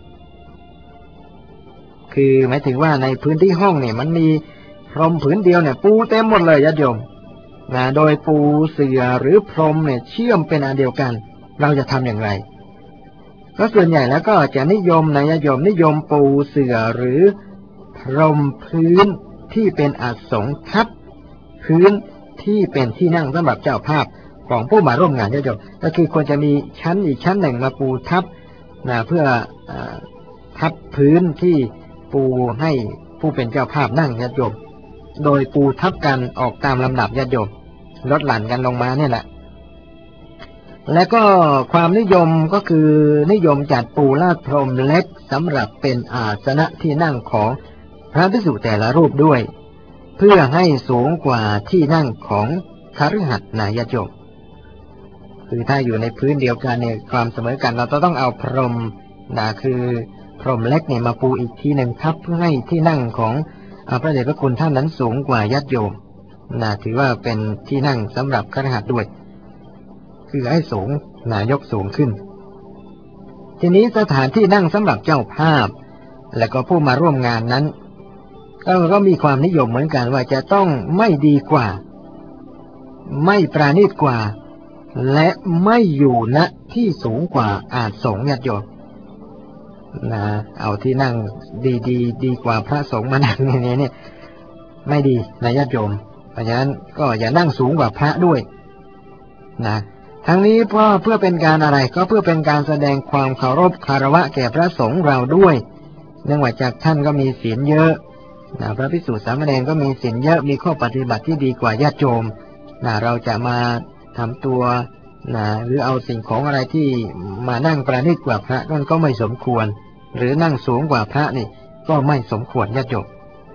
คือหมายถึงว่าในพื้นที่ห้องเนี่ยมันมีพรมผืนเดียวเนี่ยปูเต็มหมดเลยญาติโยมนะโดยปูเสื่อหรือพรมเนี่ยเชื่อมเป็นอันเดียวกันเราจะทำอย่างไรก็ส่วนใหญ่แล้วก็จะนิยมนะญาติโยมนิยมปูเสื่อหรือพรมพื้นที่เป็นอาสงฆ์ทับพื้นที่เป็นที่นั่งสำหรับเจ้าภาพของผู้มาร่วมงานญาติโยมก็คือควรจะมีชั้นอีกชั้นหนึ่งมาปูทับนะเพื่อทับพื้นที่ปูให้ผู้เป็นเจ้าภาพนั่งญาติโยมโดยปูทับกันออกตามลำดับญาติโยมลดหลั่นกันลงมาเนี่ยแหละและก็ความนิยมก็คือนิยมจัดปูลาดพรมเล็กสำหรับเป็นอาสนะที่นั่งของพระภิกษุแต่ละรูปด้วยเพื่อให้สูงกว่าที่นั่งของคฤหัสถ์นะญาติโยมคือถ้าอยู่ในพื้นเดียวกันเนี่ยความเสมอกันเราต้องเอาพรมนะคือพรมเล็กเนี่ยมาปูอีกทีหนึ่งทับเพื่อให้ที่นั่งของพระเดชพระคุณท่านนั้นสูงกว่าญาติโยมนะถือว่าเป็นที่นั่งสำหรับคฤหัสถ์ด้วยคือให้สูงนะยกสูงขึ้นทีนี้สถานที่นั่งสำหรับเจ้าภาพและก็ผู้มาร่วมงานนั้นก็มีความนิยมเหมือนกันว่าจะต้องไม่ดีกว่าไม่ปราณีตกว่าและไม่อยู่ณที่สูงกว่าอาสงฆ์ญาติโยมนะเอาที่นั่งดีดีดีกว่าพระสงฆ์มานั่งเนี่ยเนี่ยไม่ดีนะญาติโยมเพราะฉะนั้นก็อย่านั่งสูงกว่าพระด้วยนะทั้งนี้เพราะเพื่อเป็นการอะไรก็เพื่อเป็นการแสดงความเคารพคารวะแก่พระสงฆ์เราด้วยเนื่องจากท่านก็มีศีลเยอะนะพระภิกษุสามเณรก็มีศีลเยอะมีข้อปฏิบัติที่ดีกว่าญาติโยมนะเราจะมาทำตัวนะหรือเอาสิ่งของอะไรที่มานั่งประณีตกว่าพระนั่นก็ไม่สมควรหรือนั่งสูงกว่าพระนี่ก็ไม่สมควรญาติโยม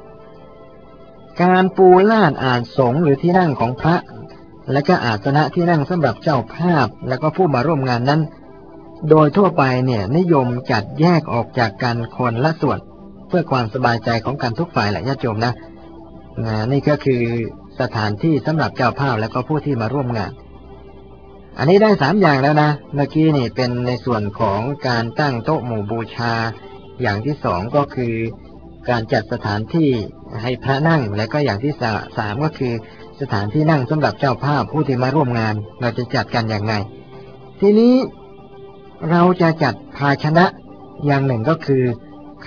การปูลาดอาสงฆ์หรือที่นั่งของพระและก็อาสนะที่นั่งสำหรับเจ้าภาพและก็ผู้มาร่วมงานนั้นโดยทั่วไปเนี่ยนิยมจัดแยกออกจากกันคนละส่วนเพื่อความสบายใจของกันทุกฝ่ายแหละญาติโยมนะนี่ก็คือสถานที่สำหรับเจ้าภาพและก็ผู้ที่มาร่วมงานอันนี้ได้สามอย่างแล้วนะเมื่อกี้นี่เป็นในส่วนของการตั้งโต๊ะหมู่บูชาอย่างที่สองก็คือการจัดสถานที่ให้พระนั่งและก็อย่างที่สามก็คือสถานที่นั่งสำหรับเจ้าภาพผู้ที่มาร่วมงานเราจะจัดกันอย่างไรทีนี้เราจะจัดภาชนะอย่างหนึ่งก็คือ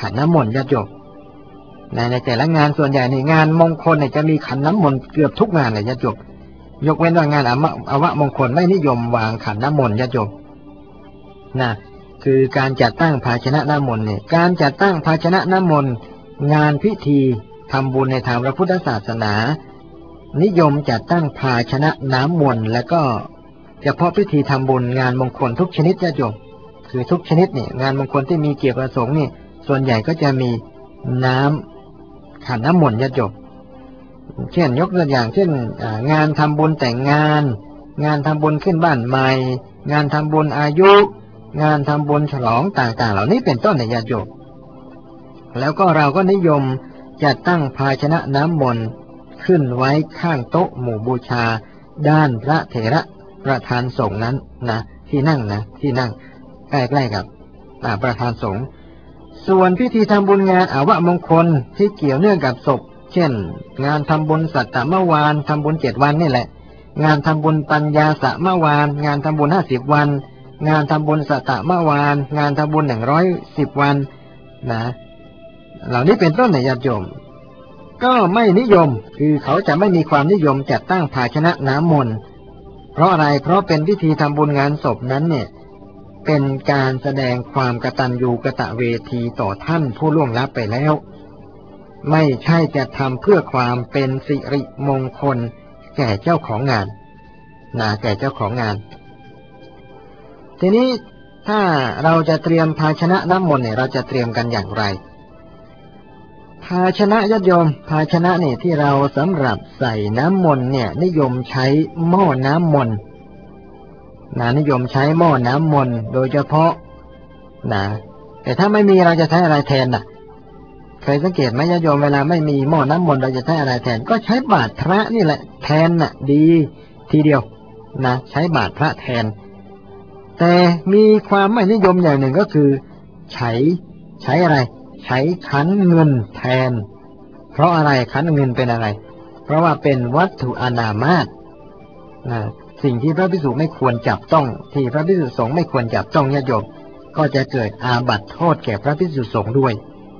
ขันน้ำมนต์ญาติโยมในในแต่ละงานส่วนใหญ่ในงานมงคลเนี่ยจะมีขันน้ำมนต์เกือบทุกงานเลยญาติโยมยกเว้นว่างานอวมงคลไม่นิยมวางขันน้ำมนต์ญาติโยมนะคือการจัดตั้งภาชนะน้ำมนต์เนี่ยการจัดตั้งภาชนะน้ำมนต์งานพิธีทำบุญในทางพระพุทธศาสนานิยมจัดตั้งภาชนะน้ำมนต์และก็เฉพาะพิธีทำบุญงานมงคลทุกชนิดญาติโยมคือทุกชนิดเนี่ยงานมงคลที่มีเกี่ยวกับสงฆ์นี่ส่วนใหญ่ก็จะมีน้ำขันน้ำมนต์ญาติโยมเช่นยกตัวอย่างเช่นงานทำบุญแต่งงานงานทำบุญขึ้นบ้านใหม่งานทำบุญอายุงานทำบุญฉลองต่างๆเหล่านี้เป็นต้นในญาติโยมแล้วก็เราก็นิยมจัดตั้งภาชนะน้ำมนต์ขึ้นไว้ข้างโต๊ะหมู่บูชาด้านพระเถระประธานสงฆ์นั้นนะที่นั่งนะที่นั่งใกล้ๆกับประธานสงฆ์ส่วนพิธีทำบุญงานอวมงคลที่เกี่ยวเนื่องกับศพเช่นงานทำบุญสัตตมวานทำบุญเจ็ดวันนี่แหละงานทำบุญปัญญาสมวานงานทำบุญห้าสิบวันงานทำบุญสัตตมวานงานทำบุญหนึ่งร้อยสิบวันนะเหล่านี้เป็นต้นในญาติโยมก็ไม่นิยมคือเขาจะไม่มีความนิยมจัดตั้งภาชนะน้ำมนต์เพราะอะไรเพราะเป็นพิธีทำบุญงานศพนั้นเนี่ยเป็นการแสดงความกตัญญูกตเวทีต่อท่านผู้ล่วงลับไปแล้วไม่ใช่จะทำเพื่อความเป็นสิริมงคลแก่เจ้าของงานนะแก่เจ้าของงานทีนี้ถ้าเราจะเตรียมภาชนะน้ำมนต์เนี่ยเราจะเตรียมกันอย่างไรภาชนะญาติโยมภาชนะเนี่ยที่เราสำหรับใส่น้ำมนต์เนี่ยนิยมใช้หม้อน้ำมนต์นะนิยมใช้หม้อน้ำมนต์โดยเฉพาะนะแต่ถ้าไม่มีเราจะใช้อะไรแทนน่ะเคยสังเกตไหมญาติโยมเวลาไม่มีหม้อน้ำมนต์เราจะใช้อะไรแทนก็ใช้บาตรพระนี่แหละแทนน่ะดีทีเดียวนะใช้บาตรพระแทนแต่มีความไม่นิยมอย่างหนึ่งก็คือใช้ใช้อะไรใช้ขันเงินแทนเพราะอะไรขันเงินเป็นอะไรเพราะว่าเป็นวัตถุอนามาตนะสิ่งที่พระภิกษุไม่ควรจับต้องที่พระภิกษุสงฆ์ไม่ควรจับต้องญาติโยมก็จะเกิดอาบัติโทษแก่พระภิกษุสงฆ์ด้วย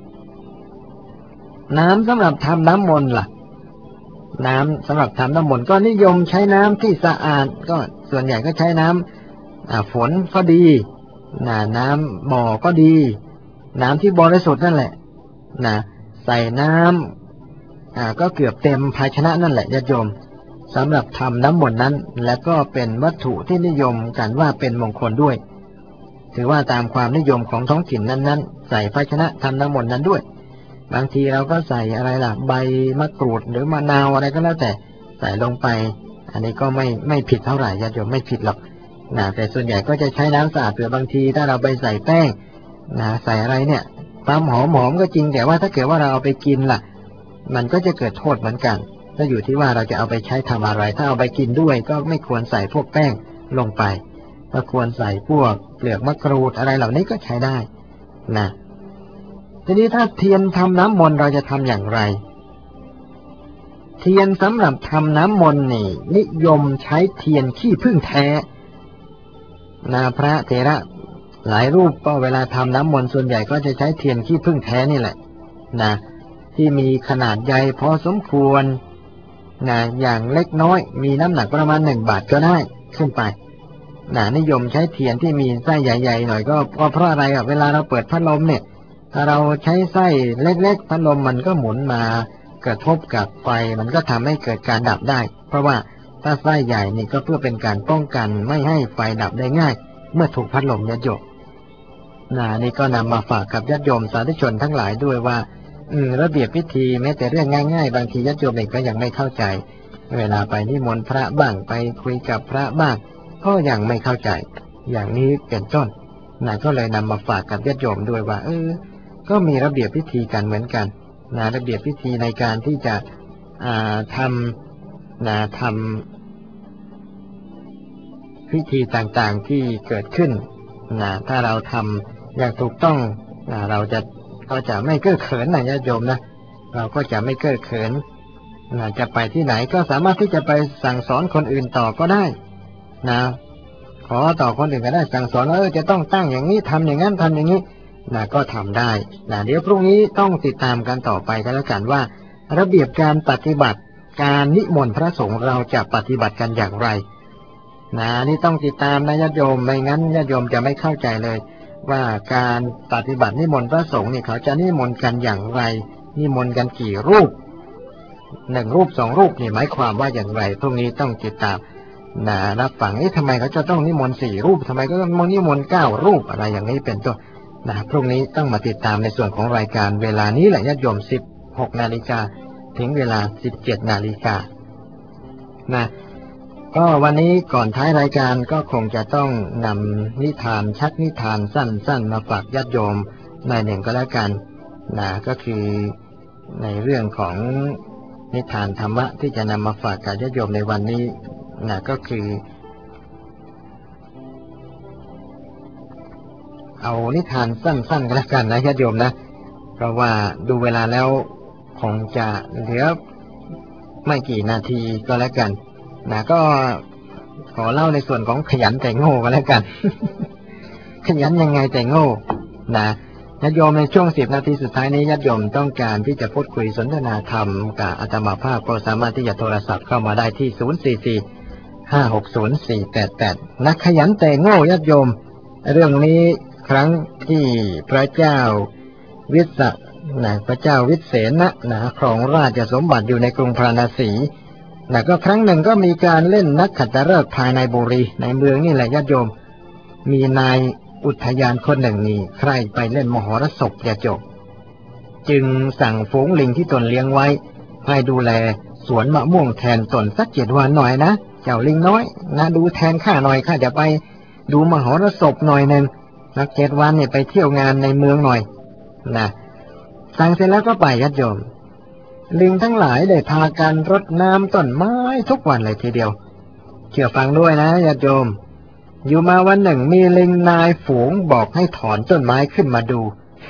น้ำสำหรับทำน้ำมนต์ล่ะน้ำสำหรับทำน้ำมนต์ก็นิยมใช้น้ำที่สะอาดก็ส่วนใหญ่ก็ใช้น้ำฝนก็ดีน้ำบ่อก็ดีน้ำที่บริสุทธิ์นั่นแหละนะใส่น้ำอ่าก็เกือบเต็มภาชนะนั่นแหละญาติโยมสำหรับทำน้ำมนต์นั้นและก็เป็นวัตถุที่นิยมกันว่าเป็นมงคลด้วยถือว่าตามความนิยมของท้องถิ่นนั้นๆใส่ภาชนะทำน้ำมนต์นั้นด้วยบางทีเราก็ใส่อะไรล่ะใบมะกรูดหรือมะนาวอะไรก็แล้วแต่ใส่ลงไปอันนี้ก็ไม่ไม่ผิดเท่าไหร่ญาติโยมไม่ผิดหรอกนะแต่ส่วนใหญ่ก็จะใช้น้ำสะอาดเผื่อบางทีถ้าเราไปใส่แป้งนะใส่อะไรเนี่ยความหอมหอมก็จริงแต่ว่าถ้าเกิดว่าเราเอาไปกินล่ะมันก็จะเกิดโทษเหมือนกันถ้าอยู่ที่ว่าเราจะเอาไปใช้ทำอะไรถ้าเอาไปกินด้วยก็ไม่ควรใส่พวกแป้งลงไปก็ควรใส่พวกเปลือกมะกรูดอะไรเหล่านี้ก็ใช้ได้นะทีนี้ถ้าเทียนทำน้ำมนต์เราจะทำอย่างไรเทียนสำหรับทำน้ำมนต์นี่นิยมใช้เทียนขี้ผึ้งแท้นะพระเถระหลายรูปก็เวลาทำน้ำมนต์ส่วนใหญ่ก็จะใช้เทียนขี้ผึ้งแท้นี่แหละนะที่มีขนาดใหญ่พอสมควรนะอย่างเล็กน้อยมีน้ำหนักประมาณหนึ่งบาทก็ได้ขึ้นไปนะนิยมใช้เทียนที่มีไส้ใหญ่ๆหน่อยก็เพราะอะไรอ่ะเวลาเราเปิดพัดลมเนี่ยถ้าเราใช้ไส้เล็กๆพัดลมมันก็หมุนมากระทบกับไฟมันก็ทำให้เกิดการดับได้เพราะว่าถ้าไส้ใหญ่นี่ก็เพื่อเป็นการป้องกันไม่ให้ไฟดับได้ง่ายเมื่อถูกพัดลมญาติโยมนะนี่ก็นำมาฝากกับญาติโยมสาธุชนทั้งหลายด้วยว่าอืมระเบียบพิธีแม้แต่เรื่องง่ายๆบางทีญาติโยมเองก็ยังไม่เข้าใจเวลาไปนิมนต์พระบ้างไปคุยกับพระบ้างก็ยังไม่เข้าใจอย่างนี้เป็นต้นนะก็เลยนำมาฝากกับญาติโยมด้วยว่าเออก็มีระเบียบพิธีกันเหมือนกันนะระเบียบพิธีในการที่จะอ่าทำนะทำพิธีต่างๆที่เกิดขึ้นนะถ้าเราทำอย่างถูกต้องนะเราจะก็จะไม่เก้อเขินนะญาติโยมนะเราก็จะไม่เก้อเขินนะจะไปที่ไหนก็สามารถที่จะไปสั่งสอนคนอื่นต่อก็ได้นะขอต่อคนอื่นก็ได้สั่งสอนว่าเออจะต้องตั้งอย่างนี้ทำอย่างนั้นทำอย่างนี้นะก็ทำได้นะเดี๋ยวพรุ่งนี้ต้องติดตามกันต่อไปกันแล้วกันว่าระเบียบการปฏิบัติการนิมนต์พระสงฆ์เราจะปฏิบัติกันอย่างไรนะนี่ต้องติดตามนะญาติโยมไม่งั้นญาติโยมจะไม่เข้าใจเลยว่าการปฏิบัตินิมนต์พระสงฆ์นี่เขาจะนิมนต์กันอย่างไรนิมนต์กันกี่รูปหนึ่งรูปสองรูปนี่หมายความว่าอย่างไรพรุ่งนี้ต้องติดตามนะรับฟังเอ๊ะทำไมเขาจะต้องนิมนต์สี่รูปทำไมก็ต้องนิมนต์เก้ารูปอะไรอย่างนี้เป็นต้นนะพรุ่งนี้ต้องมาติดตามในส่วนของรายการเวลานี้แหละญาติโยมสิบหกนาฬิกาถึงเวลาสิบเจ็ดนาฬิกานะก็วันนี้ก่อนท้ายรายการก็คงจะต้องนำนิทานชักนิทานสั้นๆมาฝากญาติโยมในหนึ่งก็แล้วกันนะก็คือในเรื่องของนิทานธรรมะที่จะนำมาฝากกับญาติโยมในวันนี้นะก็คือเอานิทานสั้นๆก็แล้วกันนะญาติโยมนะเพราะว่าดูเวลาแล้วคงจะเหลือไม่กี่นาทีก็แล้วกันนะก็ขอเล่าในส่วนของขยันแต่โง่ก็แล้วกัน ขยันยังไงแต่โง่นะญาติโยมในช่วงสิบนาทีสุดท้ายนี้ญาติโยมต้องการที่จะพูดคุยสนทนาธรรมกับอาตมาภาพก็สามารถที่จะโทรศัพท์เข้ามาได้ที่ศูนย์ สี่ สี่ ห้า หก ศูนย์ สี่ แปด แปดนะขยันแต่โง่ญาติโยมเรื่องนี้ครั้งที่พระเจ้าวิสะนะพระเจ้าวิเศษณะนะครองราชสมบัติอยู่ในกรุงพาราณสีนะก็ครั้งหนึ่งก็มีการเล่นนักขัตฤกษ์ภายในบุรีในเมืองนี่แหละญาติโยมมีนายอุทยานคนหนึ่งนี่ใครไปเล่นมหรสพญาติโยมจึงสั่งฝูงลิงที่ตนเลี้ยงไว้ให้ดูแลสวนมะม่วงแทนตนสักเจ็ดวันหน่อยนะเจ้าลิงน้อยนะดูแทนข้าหน่อยข้าจะไปดูมหรสพหน่อยหนึ่งนักเจ็ดวันเนี่ยไปเที่ยวงานในเมืองหน่อยนะสั่งเสร็จแล้วก็ไปญาติโยมลิงทั้งหลายได้พากันรดน้ำต้นไม้ทุกวันเลยทีเดียวเชื่อฟังด้วยนะญาติโยมอยู่มาวันหนึ่งมีลิงนายฝูงบอกให้ถอนต้นไม้ขึ้นมาดู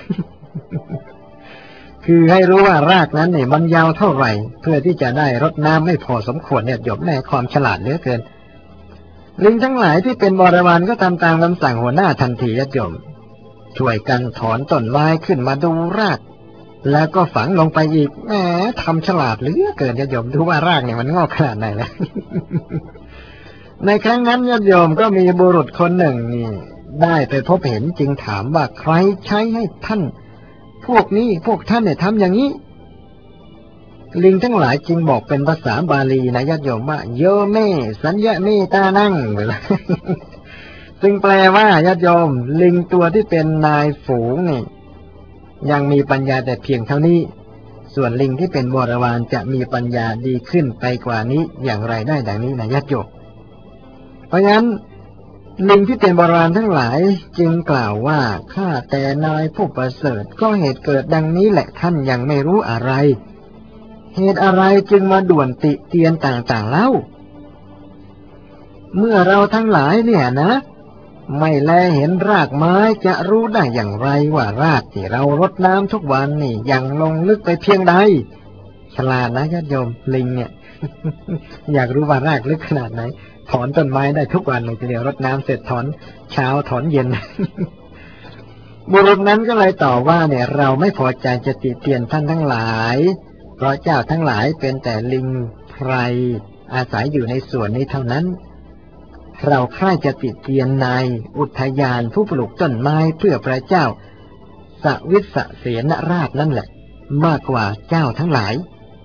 คือให้รู้ว่ารากนั้นเนี่ยมันยาวเท่าไหร่เพื่อที่จะได้รดน้ำไม่พอสมควรเนี่ยญาติโยมแน่ความฉลาดเหลือเกินลิงทั้งหลายที่เป็นบริวารก็ทำตามคำสั่งหัวหน้าทันทีญาติโยมช่วยกันถอนต้นไม้ขึ้นมาดูรากแล้วก็ฝังลงไปอีกแหมทำฉลาดเหลือเกินญาติโยมดูว่ารากเนี่ยมันงอกขนาดไหนแล้ว ในครั้งนั้นญาติโยมก็มีบุรุษคนหนึ่งนี่ได้ไปพบเห็นจึงถามว่าใครใช้ให้ท่านพวกนี้พวกท่านเนี่ยทำอย่างนี้ลิงทั้งหลายจึงบอกเป็นภาษาบาลีนะญาติโยมว่าโยเมสัญญาเมตานั่ง ซึ่งแปลว่าญาติโยมลิงตัวที่เป็นนายฝูงนี่ยังมีปัญญาแต่เพียงเท่านี้ส่วนลิงที่เป็นบริวารจะมีปัญญาดีขึ้นไปกว่านี้อย่างไรได้ดังนี้นะญาติโยมเพราะฉะนั้นลิงที่เป็นบริวารทั้งหลายจึงกล่าวว่าข้าแต่นายผู้ประเสริฐก็เหตุเกิดดังนี้แหละท่านยังไม่รู้อะไรเหตุอะไรจึงมาด่วนติเตียนต่างๆเล่าเมื่อเราทั้งหลายเนี่ยนะไม่แลเห็นรากไม้จะรู้ได้อย่างไรว่ารากที่เรารดน้ำทุกวันนี่ยังลงลึกไปเพียงใดฉลาดนะญาติโยมลิงเนี่ย อยากรู้ว่ารากลึกขนาดไหนถอนต้นไม้ได้ทุกวันเลยทีเดียวรดน้ำเสร็จถอนเช้าถอนเย็น บุรุษนั้นก็เลยตอบว่าเนี่ยเราไม่พอใจจะติเตียนท่านทั้งหลายเพราะเจ้าทั้งหลายเป็นแต่ลิงไพรอาศัยอยู่ในสวนนี้เท่านั้นเราใคร่จะติเตียนนายอุทยานผู้ปลูกต้นไม้เพื่อพระเจ้าสวิสเสนราชนั่นแหละมากกว่าเจ้าทั้งหลาย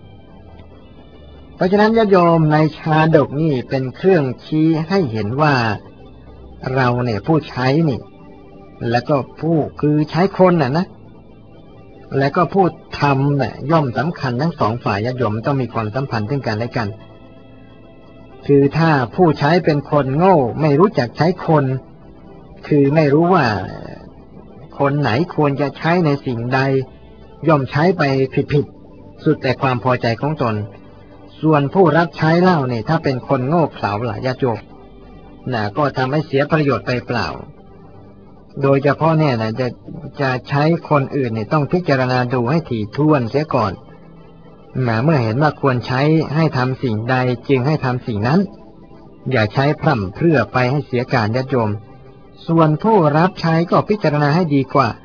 เพราะฉะนั้นญาติโยมในชาดกนี่เป็นเครื่องชี้ให้เห็นว่าเราเนี่ยผู้ใช้นี่แล้วก็ผู้คือใช้คนน่ะนะแล้วก็ผู้ทำเนี่ยย่อมสำคัญทั้งสองฝ่ายญาติโยมต้องมีความสัมพันธ์ซึ่งกันและกันคือถ้าผู้ใช้เป็นคนโง่ไม่รู้จักใช้คนคือไม่รู้ว่าคนไหนควรจะใช้ในสิ่งใดย่อมใช้ไปผิดๆสุดแต่ความพอใจของตนส่วนผู้รับใช้เล่าเนี่ยถ้าเป็นคนโง่เขลาหลายญาติโยมน่ะก็ทำให้เสียประโยชน์ไปเปล่าโดยเฉพาะเนี่ยนะจะจะใช้คนอื่นเนี่ยต้องพิจารณาดูให้ถี่ถ้วนเสียก่อนแม้เมื่อเห็นว่าควรใช้ให้ทำสิ่งใดจึงให้ทำสิ่งนั้นอย่าใช้พร่ำเพรื่อไปให้เสียการญาติโยมส่วนผู้รับใช้ก็พิจารณาให้ดีกว่า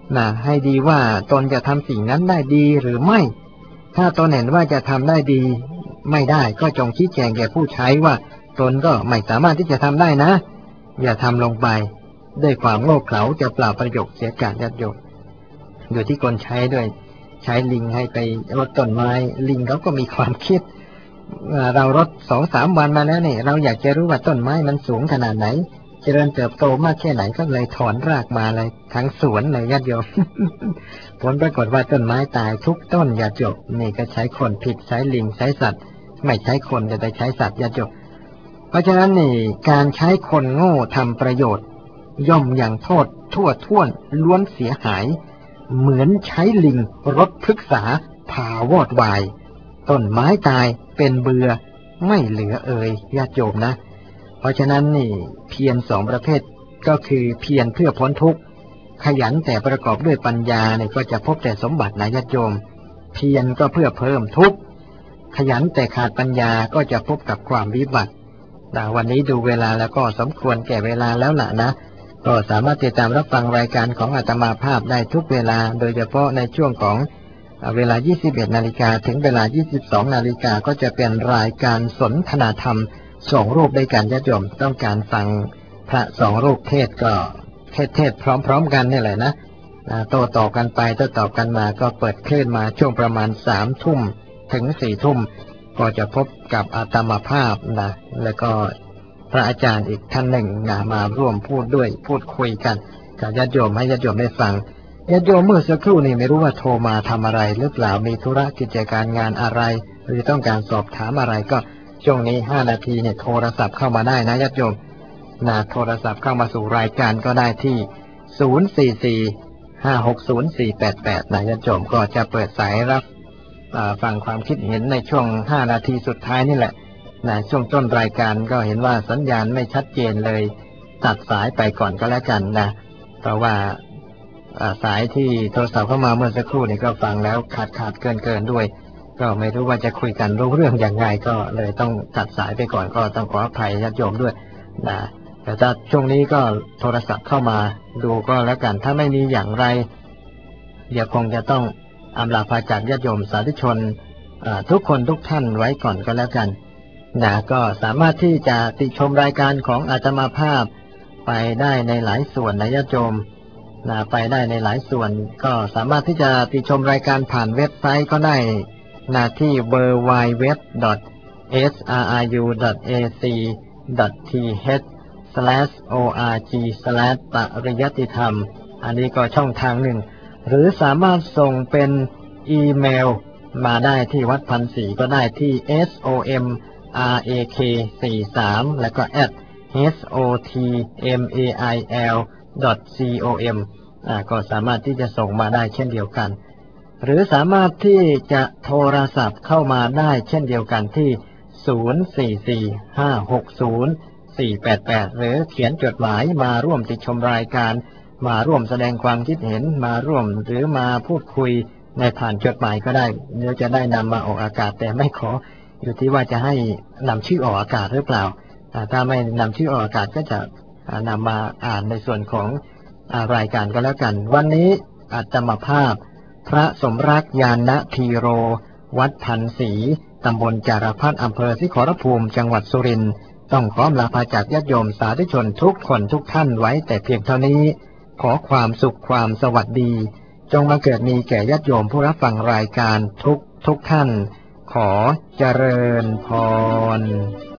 นะให้ดีว่าตนจะทำสิ่งนั้นได้ดีหรือไม่ถ้าตนเห็นว่าจะทำได้ดีไม่ได้ก็จงชี้แจงแก่ผู้ใช้ว่าตนก็ไม่สามารถที่จะทำได้นะอย่าทำลงไปด้วยความโง่เขลาจะเปล่าประโยชน์เสียการญาติโยมอยู่ที่คนใช้ด้วยใช้ลิงให้ไปรดต้นไม้ลิงเขาก็มีความคิดเรารดสองสามวันมาแล้วเนี่ยเราอยากจะรู้ว่าต้นไม้มันสูงขนาดไหนเจริญเติบโตมากแค่ไหนก็เลยถอนรากมาเลยทั้งสวนเลยญาติโยม ผลปรากฏว่าต้นไม้ตายทุกต้นญาติโยมนี่ก็ใช้คนผิดใช้ลิงใช้สัตว์ไม่ใช้คนแต่ไปใช้สัตว์ญาติโยมเพราะฉะนั้นนี่การใช้คนโง่ทำประโยชน์ย่อมอย่างโทษทั่วท่วนล้วนเสียหายเหมือนใช้ลิงรดพฤกษาผ่าวอดวายต้นไม้ตายเป็นเบื่อไม่เหลือเอ่ยญาติโยมนะเพราะฉะนั้นนี่เพียรสองประเภทก็คือเพียรเพื่อพ้นทุกข์ขยันแต่ประกอบด้วยปัญญาเนี่ยก็จะพบแต่สมบัตินะญาติโยมเพียรก็เพื่อเพิ่มทุกข์ขยันแต่ขาดปัญญาก็จะพบกับความวิบัติวันนี้ดูเวลาแล้วก็สมควรแก่เวลาแล้วล่ะนะก็สามารถติดตามรับฟังรายการของอาตมาภาพได้ทุกเวลาโดยเฉพาะในช่วงของเวลา ยี่สิบเอ็ดนาฬิกา ถึงเวลา ยี่สิบสองนาฬิกาก็จะเป็นรายการสนทนาธรรมสองรูปด้วยกันญาติโยมต้องการฟังพระสองรูปเทศก็เทศเทศพร้อมๆกันนี่แหละนะโต้ตอบกันไปโต้ตอบกันมาก็เปิดคลื่นมาช่วงประมาณสามทุ่มถึงสี่ทุ่มก็จะพบกับอาตมาภาพนะแล้วก็พระอาจารย์อีกท่านหนึ่งนะมาร่วมพูดด้วยพูดคุยกันกับญาติโยมให้ญาติโยมได้ฟังญาติโยมเมื่อสักครู่นี้ไม่รู้ว่าโทรมาทำอะไรหรือเปล่ามีธุระกิจการงานอะไรหรือต้องการสอบถามอะไรก็ช่วงนี้ห้านาทีเนี่ยโทรศัพท์เข้ามาได้นะญาติโยมนะโทรศัพท์เข้ามาสู่รายการก็ได้ที่ศูนย์ สี่ สี่ ห้า หก ศูนย์ สี่ แปด แปดนะญาติโยมก็จะเปิดสายรับฟังความคิดเห็นในช่วงห้านาทีสุดท้ายนี่แหละนะช่วงต้นรายการก็เห็นว่าสัญญาณไม่ชัดเจนเลยตัดสายไปก่อนก็แล้วกันนะเพราะว่าสายที่โทรศัพท์เข้ามาเมื่อสักครู่นี้ก็ฟังแล้วขาดขาดเกินเกินด้วยก็ไม่รู้ว่าจะคุยกันรู้เรื่องอย่างไรก็เลยต้องตัดสายไปก่อนก็ต้องขออภัยญาติโยมด้วยนะแต่ถ้าช่วงนี้ก็โทรศัพท์เข้ามาดูก็แล้วกันถ้าไม่มีอย่างไรเดี๋ยวคงจะต้องอำลาพาจากญาติโยมสาธุชนทุกคนทุกท่านไว้ก่อนก็แล้วกันนะก็สามารถที่จะติชมรายการของอาตมาภาพไปได้ในหลายส่วนนะญาติโยมนะไปได้ในหลายส่วนก็สามารถที่จะติชมรายการผ่านเว็บไซต์ก็ได้นะที่ ดับเบิลยู ดับเบิลยู ดับเบิลยู ดอท เอส อาร์ อาร์ ยู ดอท เอ ซี ดอท ที เอช สแลช โอ อาร์ จี สแลช ปริยัติธรรมอันนี้ก็ช่องทางหนึ่งหรือสามารถส่งเป็นอีเมลมาได้ที่วัดพันศรีก็ได้ที่ เอส โอ เอ็ม อาร์ เอ เค สี่ สาม แล้วก็ แอท เอช โอ ที เอ็ม เอ ไอ แอล ดอท ซี โอ เอ็ม อ่าก็สามารถที่จะส่งมาได้เช่นเดียวกันหรือสามารถที่จะโทรศัพท์เข้ามาได้เช่นเดียวกันที่ศูนย์ สี่ สี่ ห้า หก ศูนย์ สี่ แปด แปดหรือเขียนจดหมายมาร่วมติดชมรายการมาร่วมแสดงความคิดเห็นมาร่วมหรือมาพูดคุยในผ่านจดหมายก็ได้เดี๋ยวจะได้นำมาออกอากาศแต่ไม่ขออยู่ที่ว่าจะให้นำชื่อออกอากาศหรือเปล่าถ้าไม่นำชื่อออกอากาศก็จะนำมาอ่านในส่วนของรายการก็แล้วกันวันนี้อาตมาภาพพระสมรักยานณธีโรวัดพันศรีตำบลจารพัฒน์อำเภอสิขรภูมิจังหวัดสุรินทร์ต้องขอลาพาจากญาติโยมสาธุชนทุกคนทุกท่านไว้แต่เพียงเท่านี้ขอความสุขความสวัสดีจงมาเกิดมีแก่ญาติโยมผู้รับฟังรายการทุกทุกท่านขอเจริญพร